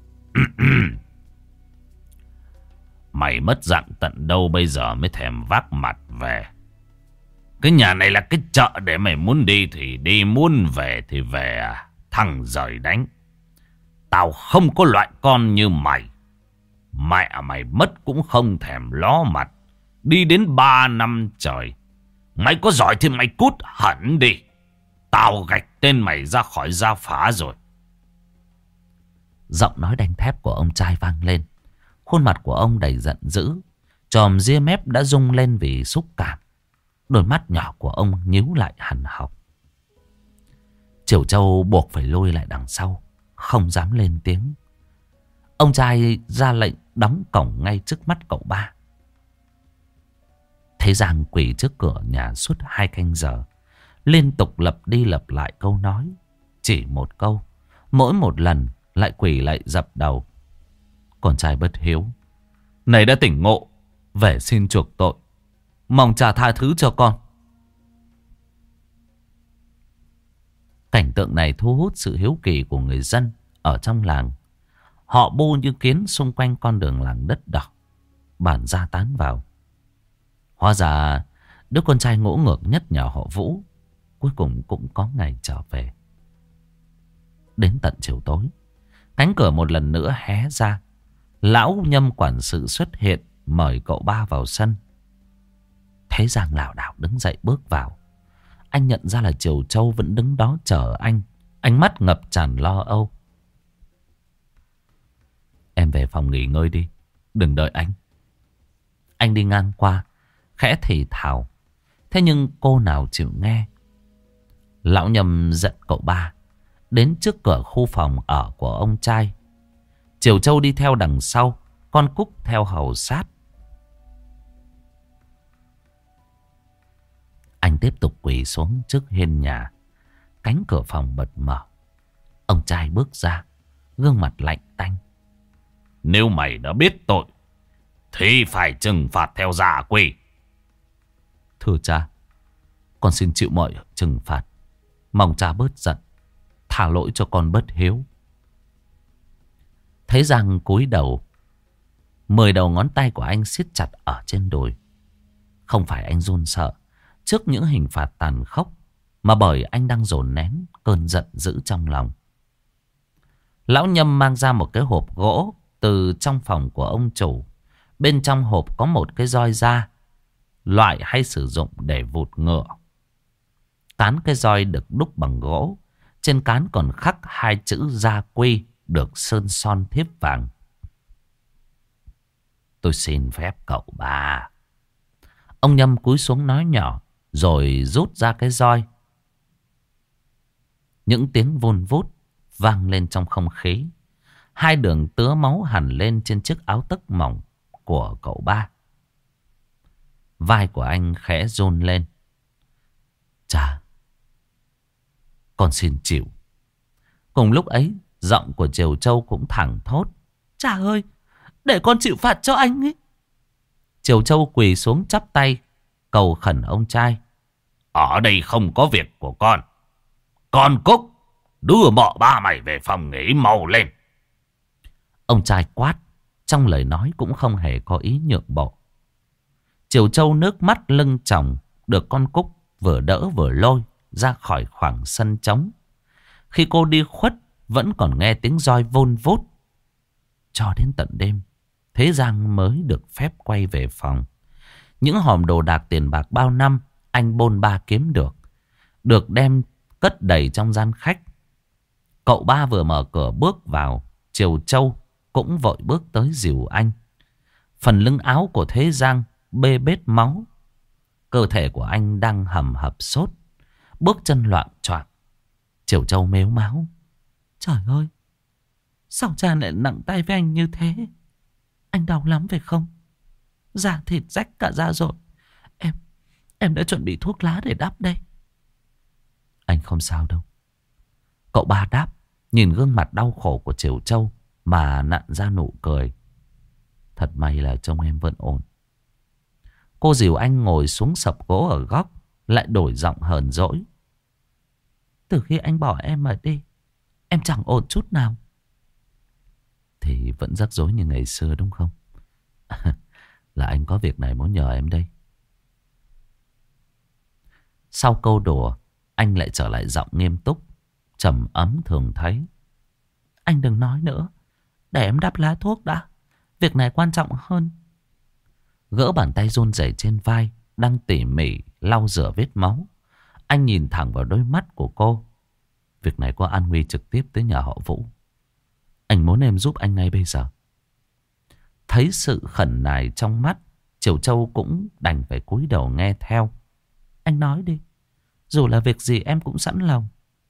Mày mất dặn tận đâu bây giờ mới thèm vác mặt về? Cái nhà này là cái chợ để mày muốn đi thì đi, muốn về thì về à? Thằng giời đánh. Tao không có loại con như mày. Mẹ mày mất cũng không thèm ló mặt. Đi đến 3 năm trời. Mày có giỏi thì mày cút hẳn đi. Tao gạch tên mày ra khỏi gia phả rồi. Giọng nói đanh thép của ông trai vang lên. Khuôn mặt của ông đầy giận dữ. Chòm ria mép đã rung lên vì xúc cảm. Đôi mắt nhỏ của ông nhíu lại hằn học. Triều Châu buộc phải lùi lại đằng sau, không dám lên tiếng. Ông trai ra lệnh đóng cổng ngay trước mắt cậu ba. Thế Giang quỳ trước cửa nhà suốt 2 canh giờ, liên tục lặp đi lặp lại câu nói, chỉ một câu, mỗi một lần lại quỳ lại dập đầu. Con trai bất hiếu này đã tỉnh ngộ, về xin chuộc tội, mong cha tha thứ cho con. Cảnh tượng này thu hút sự hiếu kỳ của người dân ở trong làng. Họ bu như kiến xung quanh con đường làng đất đỏ, bản ra tán vào. Hóa ra đứa con trai ngỗ ngược nhất nhà họ Vũ cuối cùng cũng có ngày trở về. Đến tận chiều tối, cánh cửa một lần nữa hé ra. Lão Nhâm quản sự xuất hiện, mời cậu ba vào sân. Thế Giang lảo đảo đứng dậy bước vào. Anh nhận ra là Triều Châu vẫn đứng đó chờ anh, ánh mắt ngập tràn lo âu. Em về phòng nghỉ ngơi đi, đừng đợi anh. Anh đi ngang qua, khẽ thì thào. Thế nhưng cô nào chịu nghe. Lão Nhâm giận cậu ba, đến trước cửa khu phòng ở của ông trai. Triều Châu đi theo đằng sau, con Cúc theo hầu sát. Anh tiếp tục quỳ xuống trước hiên nhà. Cánh cửa phòng bật mở. Ông trai bước ra, gương mặt lạnh tanh. Nếu mày đã biết tội thì phải trừng phạt theo gia quy. Thưa cha, con xin chịu mọi trừng phạt. Mong cha bớt giận, tha lỗi cho con bất hiếu. Thấy Giang cúi đầu, 10 đầu ngón tay của anh siết chặt ở trên đùi. Không phải anh run sợ trước những hình phạt tàn khốc, mà bởi anh đang dồn nén cơn giận dữ trong lòng. Lão Nhâm mang ra một cái hộp gỗ từ trong phòng của ông chủ. Bên trong hộp có một cái roi da, loại hay sử dụng để vụt ngựa. Cán cái roi được đúc bằng gỗ. Trên cán còn khắc 2 chữ gia quy được sơn son thiếp vàng. Tôi xin phép cậu ba. Ông Nhâm cúi xuống nói nhỏ, rồi rút ra cái roi. Những tiếng vun vút vang lên trong không khí. 2 đường tứa máu hằn lên trên chiếc áo tấc mỏng của cậu ba. Vai của anh khẽ run lên. Cha, con xin chịu. Cùng lúc ấy, giọng của Triều Châu cũng thẳng thốt. Cha ơi, để con chịu phạt cho anh ấy. Triều Châu quỳ xuống chắp tay, cầu khẩn ông trai. Ở đây không có việc của con. Con Cúc, đưa mọ ba mày về phòng nghỉ mau lên. Ông trai quát, trong lời nói cũng không hề có ý nhượng bộ. Triều Châu nước mắt lưng tròng, được con Cúc vừa đỡ vừa lôi ra khỏi khoảng sân trống. Khi cô đi khuất, vẫn còn nghe tiếng roi vun vút. Cho đến tận đêm, Thế Giang mới được phép quay về phòng. Những hòm đồ đạc tiền bạc bao năm anh bôn ba kiếm được đem cất đầy trong gian khách. Cậu ba vừa mở cửa bước vào, Triều Châu cũng vội bước tới dìu anh. Phần lưng áo của Thế Giang bê bết máu. Cơ thể của anh đang hầm hập sốt, bước chân loạng choạng. Triều Châu mếu máo. Trời ơi, sao cha lại nặng tay với anh như thế? Anh đau lắm phải không? Da thịt rách cả ra rồi. Em đã chuẩn bị thuốc lá để đắp đây. Anh không sao đâu. Cậu ba đáp, nhìn gương mặt đau khổ của Triều Châu mà nặn ra nụ cười. Thật may là trông em vẫn ổn. Cô dìu anh ngồi xuống sập gỗ ở góc, lại đổi giọng hờn dỗi. Từ khi anh bỏ em ở đi, em chẳng ổn chút nào. Thì vẫn rắc rối như ngày xưa đúng không? Là anh có việc này muốn nhờ em đây. Sau câu đùa, anh lại trở lại giọng nghiêm túc, trầm ấm thường thấy. Anh đừng nói nữa, để em đắp lá thuốc đã. Việc này quan trọng hơn. Gỡ bàn tay run rẩy trên vai, đang tỉ mỉ lau rửa vết máu. Anh nhìn thẳng vào đôi mắt của cô. Việc này có an nguy trực tiếp tới nhà họ Vũ. Anh muốn em giúp anh ngay bây giờ. Thấy sự khẩn nài trong mắt, Triều Châu cũng đành phải cúi đầu nghe theo. Anh nói đi. Dù là việc gì em cũng sẵn lòng.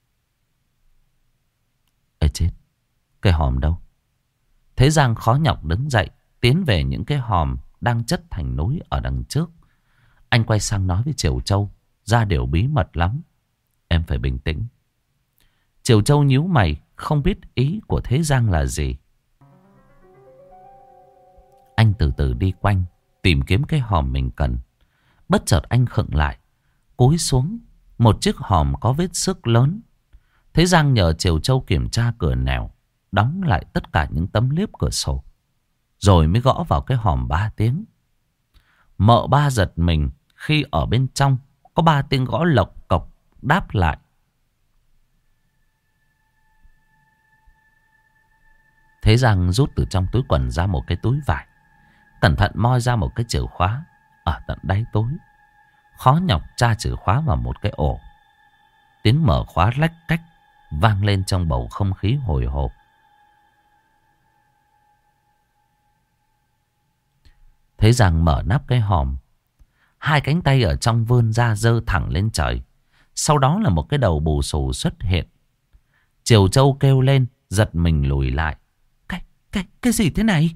Ê chết, cái hòm đâu? Thế Giang khó nhọc đứng dậy, tiến về những cái hòm đang chất thành núi ở đằng trước. Anh quay sang nói với Triều Châu, ra điều bí mật lắm, em phải bình tĩnh. Triều Châu nhíu mày, không biết ý của Thế Giang là gì. Anh từ từ đi quanh, tìm kiếm cái hòm mình cần. Bất chợt anh khựng lại, cúi xuống. Một chiếc hòm có vết xước lớn. Thế Giang nhờ Triều Châu kiểm tra cửa nẻo, đóng lại tất cả những tấm liếp cửa sổ, rồi mới gõ vào cái hòm 3 tiếng. Mợ Ba giật mình khi ở bên trong có 3 tiếng gõ lộc cộc đáp lại. Thế Giang rút từ trong túi quần ra một cái túi vải, cẩn thận moi ra một cái chìa khóa ở tận đáy túi. Khó nhọc tra chìa khóa vào một cái ổ. Tiếng mở khóa lách cách vang lên trong bầu không khí hồi hộp. Thế Giang mở nắp cái hòm. 2 cánh tay ở trong vươn ra giơ thẳng lên trời. Sau đó là một cái đầu bù xù xuất hiện. Triều Châu kêu lên, giật mình lùi lại. Cái gì thế này?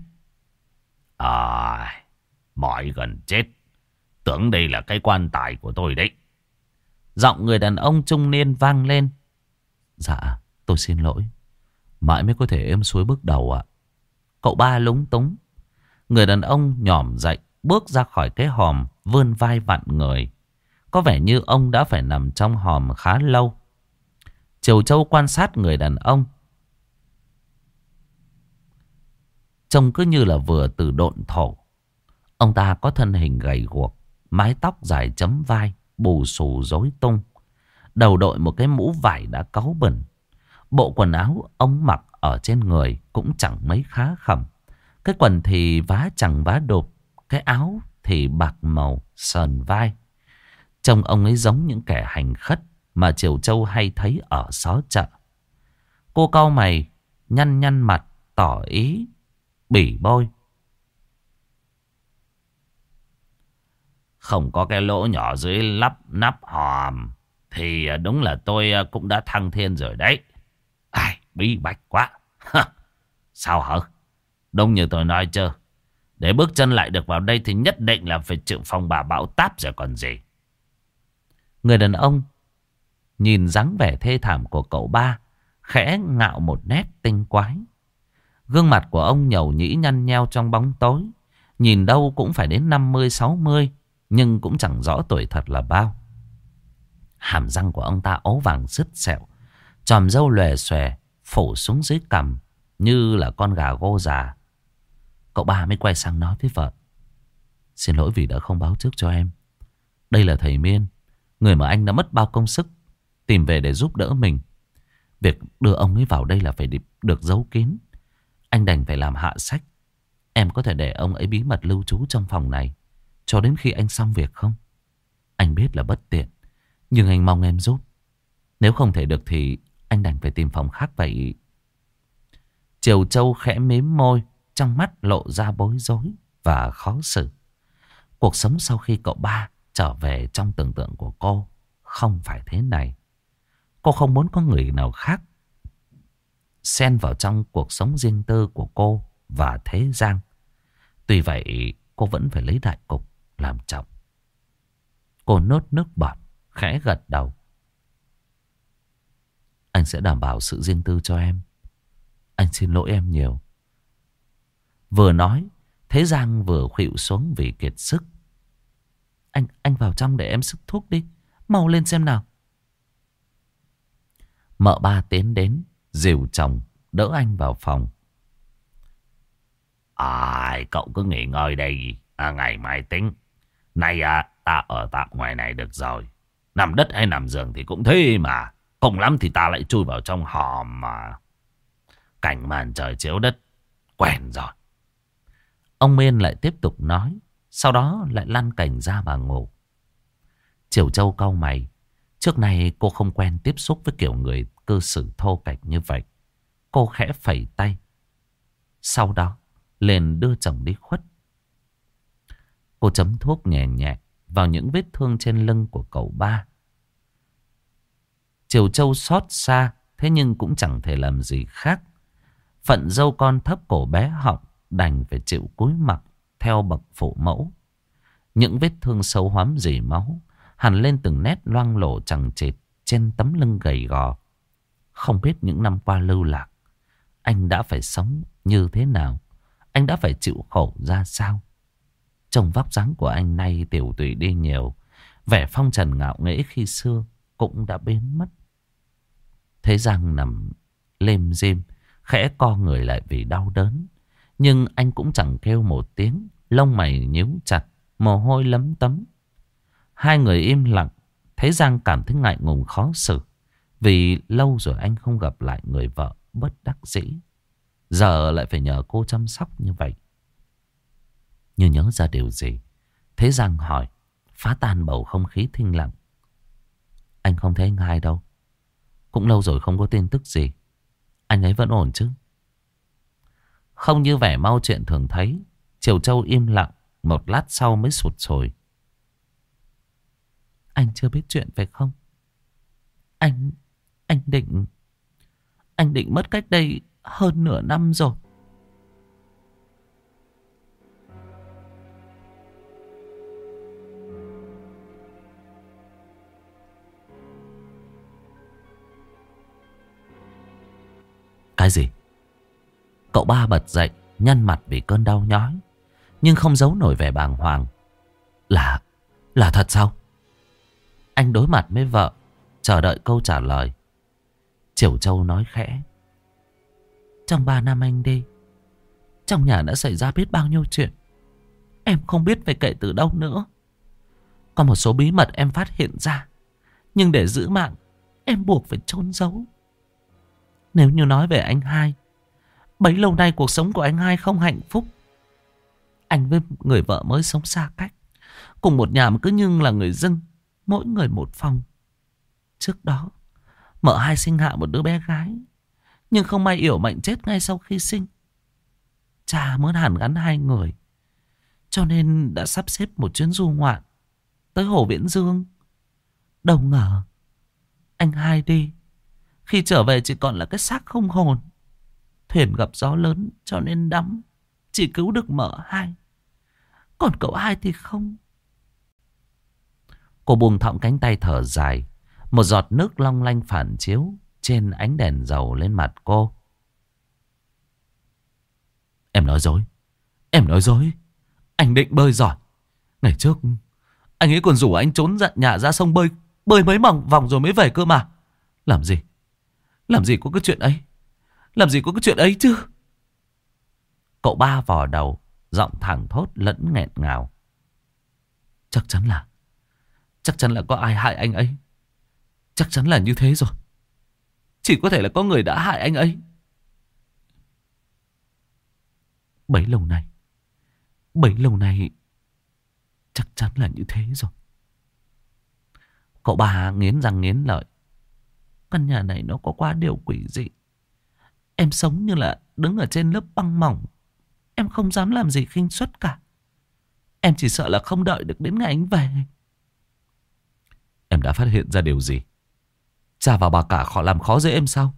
Mỏi gần chết. Tưởng đây là cái quan tài của tôi đấy. Giọng người đàn ông trung niên vang lên. Dạ, tôi xin lỗi. Mãi mới có thể êm xuôi bước đầu ạ. Cậu Ba lúng túng. Người đàn ông nhỏm dậy, bước ra khỏi cái hòm, vươn vai vặn người. Có vẻ như ông đã phải nằm trong hòm khá lâu. Triều Châu quan sát người đàn ông. Trông cứ như là vừa từ độn thổ. Ông ta có thân hình gầy guộc, mái tóc dài chấm vai, bù xù rối tung. Đầu đội một cái mũ vải đã cáu bẩn. Bộ quần áo ông mặc ở trên người cũng chẳng mấy khá khẩm. Cái quần thì vá chẳng vá đột, cái áo thì bạc màu sờn vai. Trông ông ấy giống những kẻ hành khất mà Triều Châu hay thấy ở xó chợ. Cô cau mày, nhăn nhăn mặt, tỏ ý bỉ bôi. Không có cái lỗ nhỏ dưới lắp nắp hòm thì đúng là tôi cũng đã thăng thiên rồi đấy. Bí bách quá. Sao hả? Đúng như tôi nói chưa? Để bước chân lại được vào đây thì nhất định là phải chịu phong bà bão táp rồi còn gì. Người đàn ông nhìn dáng vẻ thê thảm của cậu Ba, khẽ ngạo một nét tinh quái. Gương mặt của ông nhầu nhĩ nhăn nheo trong bóng tối. Nhìn đâu cũng phải đến 50-60, nhưng cũng chẳng rõ tuổi thật là bao. Hàm răng của ông ta ố vàng sứt sẹo, chòm râu lòe xòe phủ xuống dưới cằm như là con gà gô già. Cậu Ba mới quay sang nói với vợ. Xin lỗi vì đã không báo trước cho em. Đây là thầy Miên, người mà anh đã mất bao công sức tìm về để giúp đỡ mình. Việc đưa ông ấy vào đây là phải được giấu kín. Anh đành phải làm hạ sách. Em có thể để ông ấy bí mật lưu trú trong phòng này cho đến khi anh xong việc không? Anh biết là bất tiện, nhưng anh mong em giúp. Nếu không thể được thì anh đành phải tìm phòng khác vậy. Triều Châu khẽ mím môi, trong mắt lộ ra bối rối và khó xử. Cuộc sống sau khi cậu Ba trở về trong tưởng tượng của cô không phải thế này. Cô không muốn có người nào khác xen vào trong cuộc sống riêng tư của cô và Thế Giang. Tuy vậy cô vẫn phải lấy đại cục làm trọng. Cô nốt nước bọt, khẽ gật đầu. Anh sẽ đảm bảo sự riêng tư cho em. Anh xin lỗi em nhiều. Vừa nói, Thế Giang vừa khuỵu xuống vì kiệt sức. Anh vào trong để em sức thuốc đi. Mau lên xem nào. Mợ Ba tiến đến, dìu chồng, đỡ anh vào phòng. Cậu cứ nghỉ ngơi đây. Ngày mai tính. Nay ta ở tạm ngoài này được rồi. Nằm đất hay nằm giường thì cũng thế mà. Cùng lắm thì ta lại chui vào trong hòm mà. Cảnh màn trời chiếu đất quen rồi. Ông Miên lại tiếp tục nói, sau đó lại lăn cành ra mà ngủ. Triều Châu cau mày. Trước nay cô không quen tiếp xúc với kiểu người cư xử thô kệch như vậy. Cô khẽ phẩy tay, sau đó liền đưa chồng đi khuất. Cô chấm thuốc nhẹ nhẹ vào những vết thương trên lưng của cậu ba. Triều Châu xót xa, thế nhưng cũng chẳng thể làm gì khác. Phận dâu con thấp cổ bé họng, đành phải chịu cúi mặt theo bậc phụ mẫu. Những vết thương sâu hoắm rỉ máu hằn lên từng nét loang lổ chằng chịt trên tấm lưng gầy gò. Không biết những năm qua lưu lạc, anh đã phải sống như thế nào, anh đã phải chịu khổ ra sao. Trông vóc dáng của anh nay tiểu tụy đi nhiều, vẻ phong trần ngạo nghễ khi xưa cũng đã biến mất. Thế Giang nằm lêm rêm, khẽ co người lại vì đau đớn. Nhưng anh cũng chẳng kêu một tiếng, lông mày nhíu chặt, mồ hôi lấm tấm. Hai người im lặng. Thế Giang cảm thấy ngại ngùng khó xử, vì lâu rồi anh không gặp lại người vợ bất đắc dĩ, giờ lại phải nhờ cô chăm sóc như vậy. Như nhớ ra điều gì, Thế Giang hỏi, phá tan bầu không khí thinh lặng. Anh không thấy anh hai đâu, cũng lâu rồi không có tin tức gì. Anh ấy vẫn ổn chứ? Không như vẻ mau chuyện thường thấy, Triều Châu im lặng, một lát sau mới sụt sùi. Anh chưa biết chuyện phải không? Anh định mất cách đây hơn nửa năm rồi. Cái gì? Cậu ba bật dậy, nhăn mặt vì cơn đau nhói, nhưng không giấu nổi vẻ bàng hoàng. Là thật sao? Anh đối mặt với vợ, chờ đợi câu trả lời. Triều Châu nói khẽ. Trong 3 năm anh đi, trong nhà đã xảy ra biết bao nhiêu chuyện. Em không biết phải kể từ đâu nữa. Có một số bí mật em phát hiện ra, nhưng để giữ mạng, em buộc phải chôn giấu. Nếu như nói về anh hai, bấy lâu nay cuộc sống của anh hai không hạnh phúc. Anh với người vợ mới sống xa cách, cùng một nhà mà cứ như là người dưng, mỗi người một phòng. Trước đó mợ hai sinh hạ một đứa bé gái, nhưng không may yểu mệnh chết ngay sau khi sinh. Cha muốn hàn gắn hai người, cho nên đã sắp xếp một chuyến du ngoạn tới Hồ Viễn Dương. Đâu ngờ anh hai đi, khi trở về chỉ còn là cái xác không hồn. Thuyền gặp gió lớn cho nên đắm, chỉ cứu được mợ hai, còn cậu hai thì không. Cô buông thõng cánh tay thở dài. Một giọt nước long lanh phản chiếu trên ánh đèn dầu lên mặt cô. Em nói dối. Em nói dối. Anh định bơi giỏi. Ngày trước anh ấy còn rủ anh trốn nhà ra sông bơi, bơi mấy vòng rồi mới về cơ mà. Làm gì? Làm gì có cái chuyện ấy? Làm gì có cái chuyện ấy chứ? Cậu ba vò đầu, giọng thẳng thốt lẫn nghẹn ngào. Chắc chắn là có ai hại anh ấy. Chắc chắn là như thế rồi. Chỉ có thể là có người đã hại anh ấy. Bấy lâu nay chắc chắn là như thế rồi. Cậu ba nghiến răng nghiến lợi. Căn nhà này nó có quá điều quỷ dị. Em sống như là đứng ở trên lớp băng mỏng. Em không dám làm gì khinh suất cả. Em chỉ sợ là không đợi được đến ngày anh về. Em đã phát hiện ra điều gì? Cha và bà cả họ làm khó dễ em sao?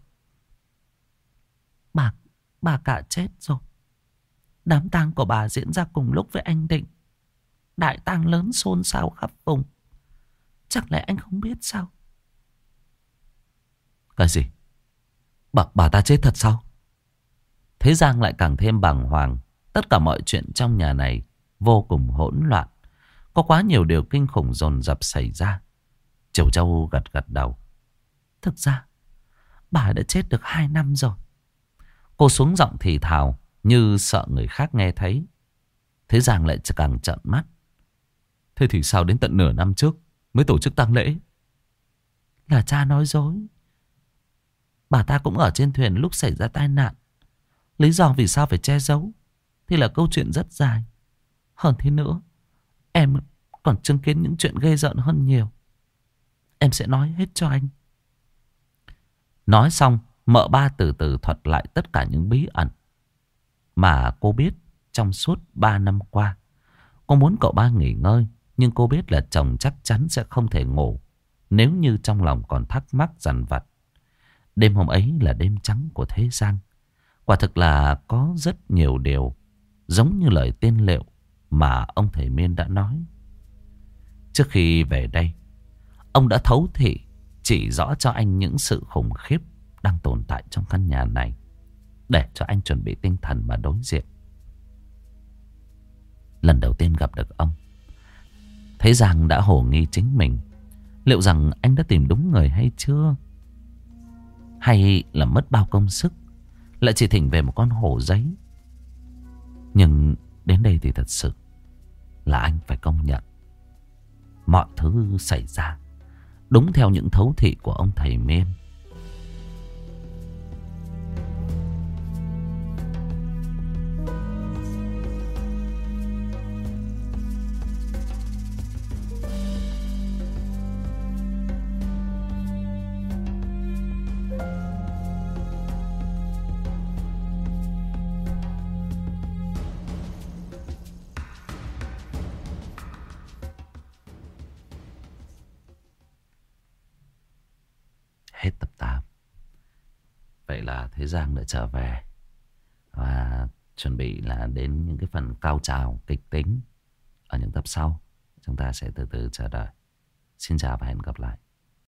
Bà cả chết rồi. Đám tang của bà diễn ra cùng lúc với anh Định. Đại tang lớn xôn xao khắp vùng. Chẳng lẽ anh không biết sao? Cái gì? Bà ta chết thật sao? Thế Giang lại càng thêm bàng hoàng. Tất cả mọi chuyện trong nhà này vô cùng hỗn loạn. Có quá nhiều điều kinh khủng dồn dập xảy ra. Triều Châu gật gật đầu. Thực ra bà đã chết được 2 năm rồi. Cô xuống giọng thì thào, như sợ người khác nghe thấy. Thế Giang lại càng trợn mắt. Thế thì sao đến tận nửa năm trước mới tổ chức tang lễ? Là cha nói dối. Bà ta cũng ở trên thuyền lúc xảy ra tai nạn. Lý do vì sao phải che giấu thì là câu chuyện rất dài. Hơn thế nữa, em còn chứng kiến những chuyện ghê rợn hơn nhiều. Em sẽ nói hết cho anh. Nói xong, mợ ba từ từ thuật lại tất cả những bí ẩn mà cô biết trong suốt 3 năm qua. Cô muốn cậu ba nghỉ ngơi, Nhưng cô biết là chồng chắc chắn sẽ không thể ngủ nếu như trong lòng còn thắc mắc dằn vặt. Đêm hôm ấy là đêm trắng của thế gian. Quả thực là có rất nhiều điều giống như lời tiên liệu mà ông thầy Miên đã nói. Trước khi về đây, ông đã thấu thị chỉ rõ cho anh những sự khủng khiếp đang tồn tại trong căn nhà này, để cho anh chuẩn bị tinh thần mà đối diện. Lần đầu tiên gặp được ông, thấy Giang đã hồ nghi chính mình. Liệu rằng anh đã tìm đúng người hay chưa? Hay là mất bao công sức lại chỉ thỉnh về một con hổ giấy? Nhưng đến đây thì thật sự là anh phải công nhận, mọi thứ xảy ra đúng theo những thấu thị của ông thầy Miên. Hết tập 8. Vậy là Thế Giang đã trở về và chuẩn bị là đến những cái phần cao trào kịch tính ở những tập sau. Chúng ta sẽ từ từ chờ đợi. Xin chào và hẹn gặp lại.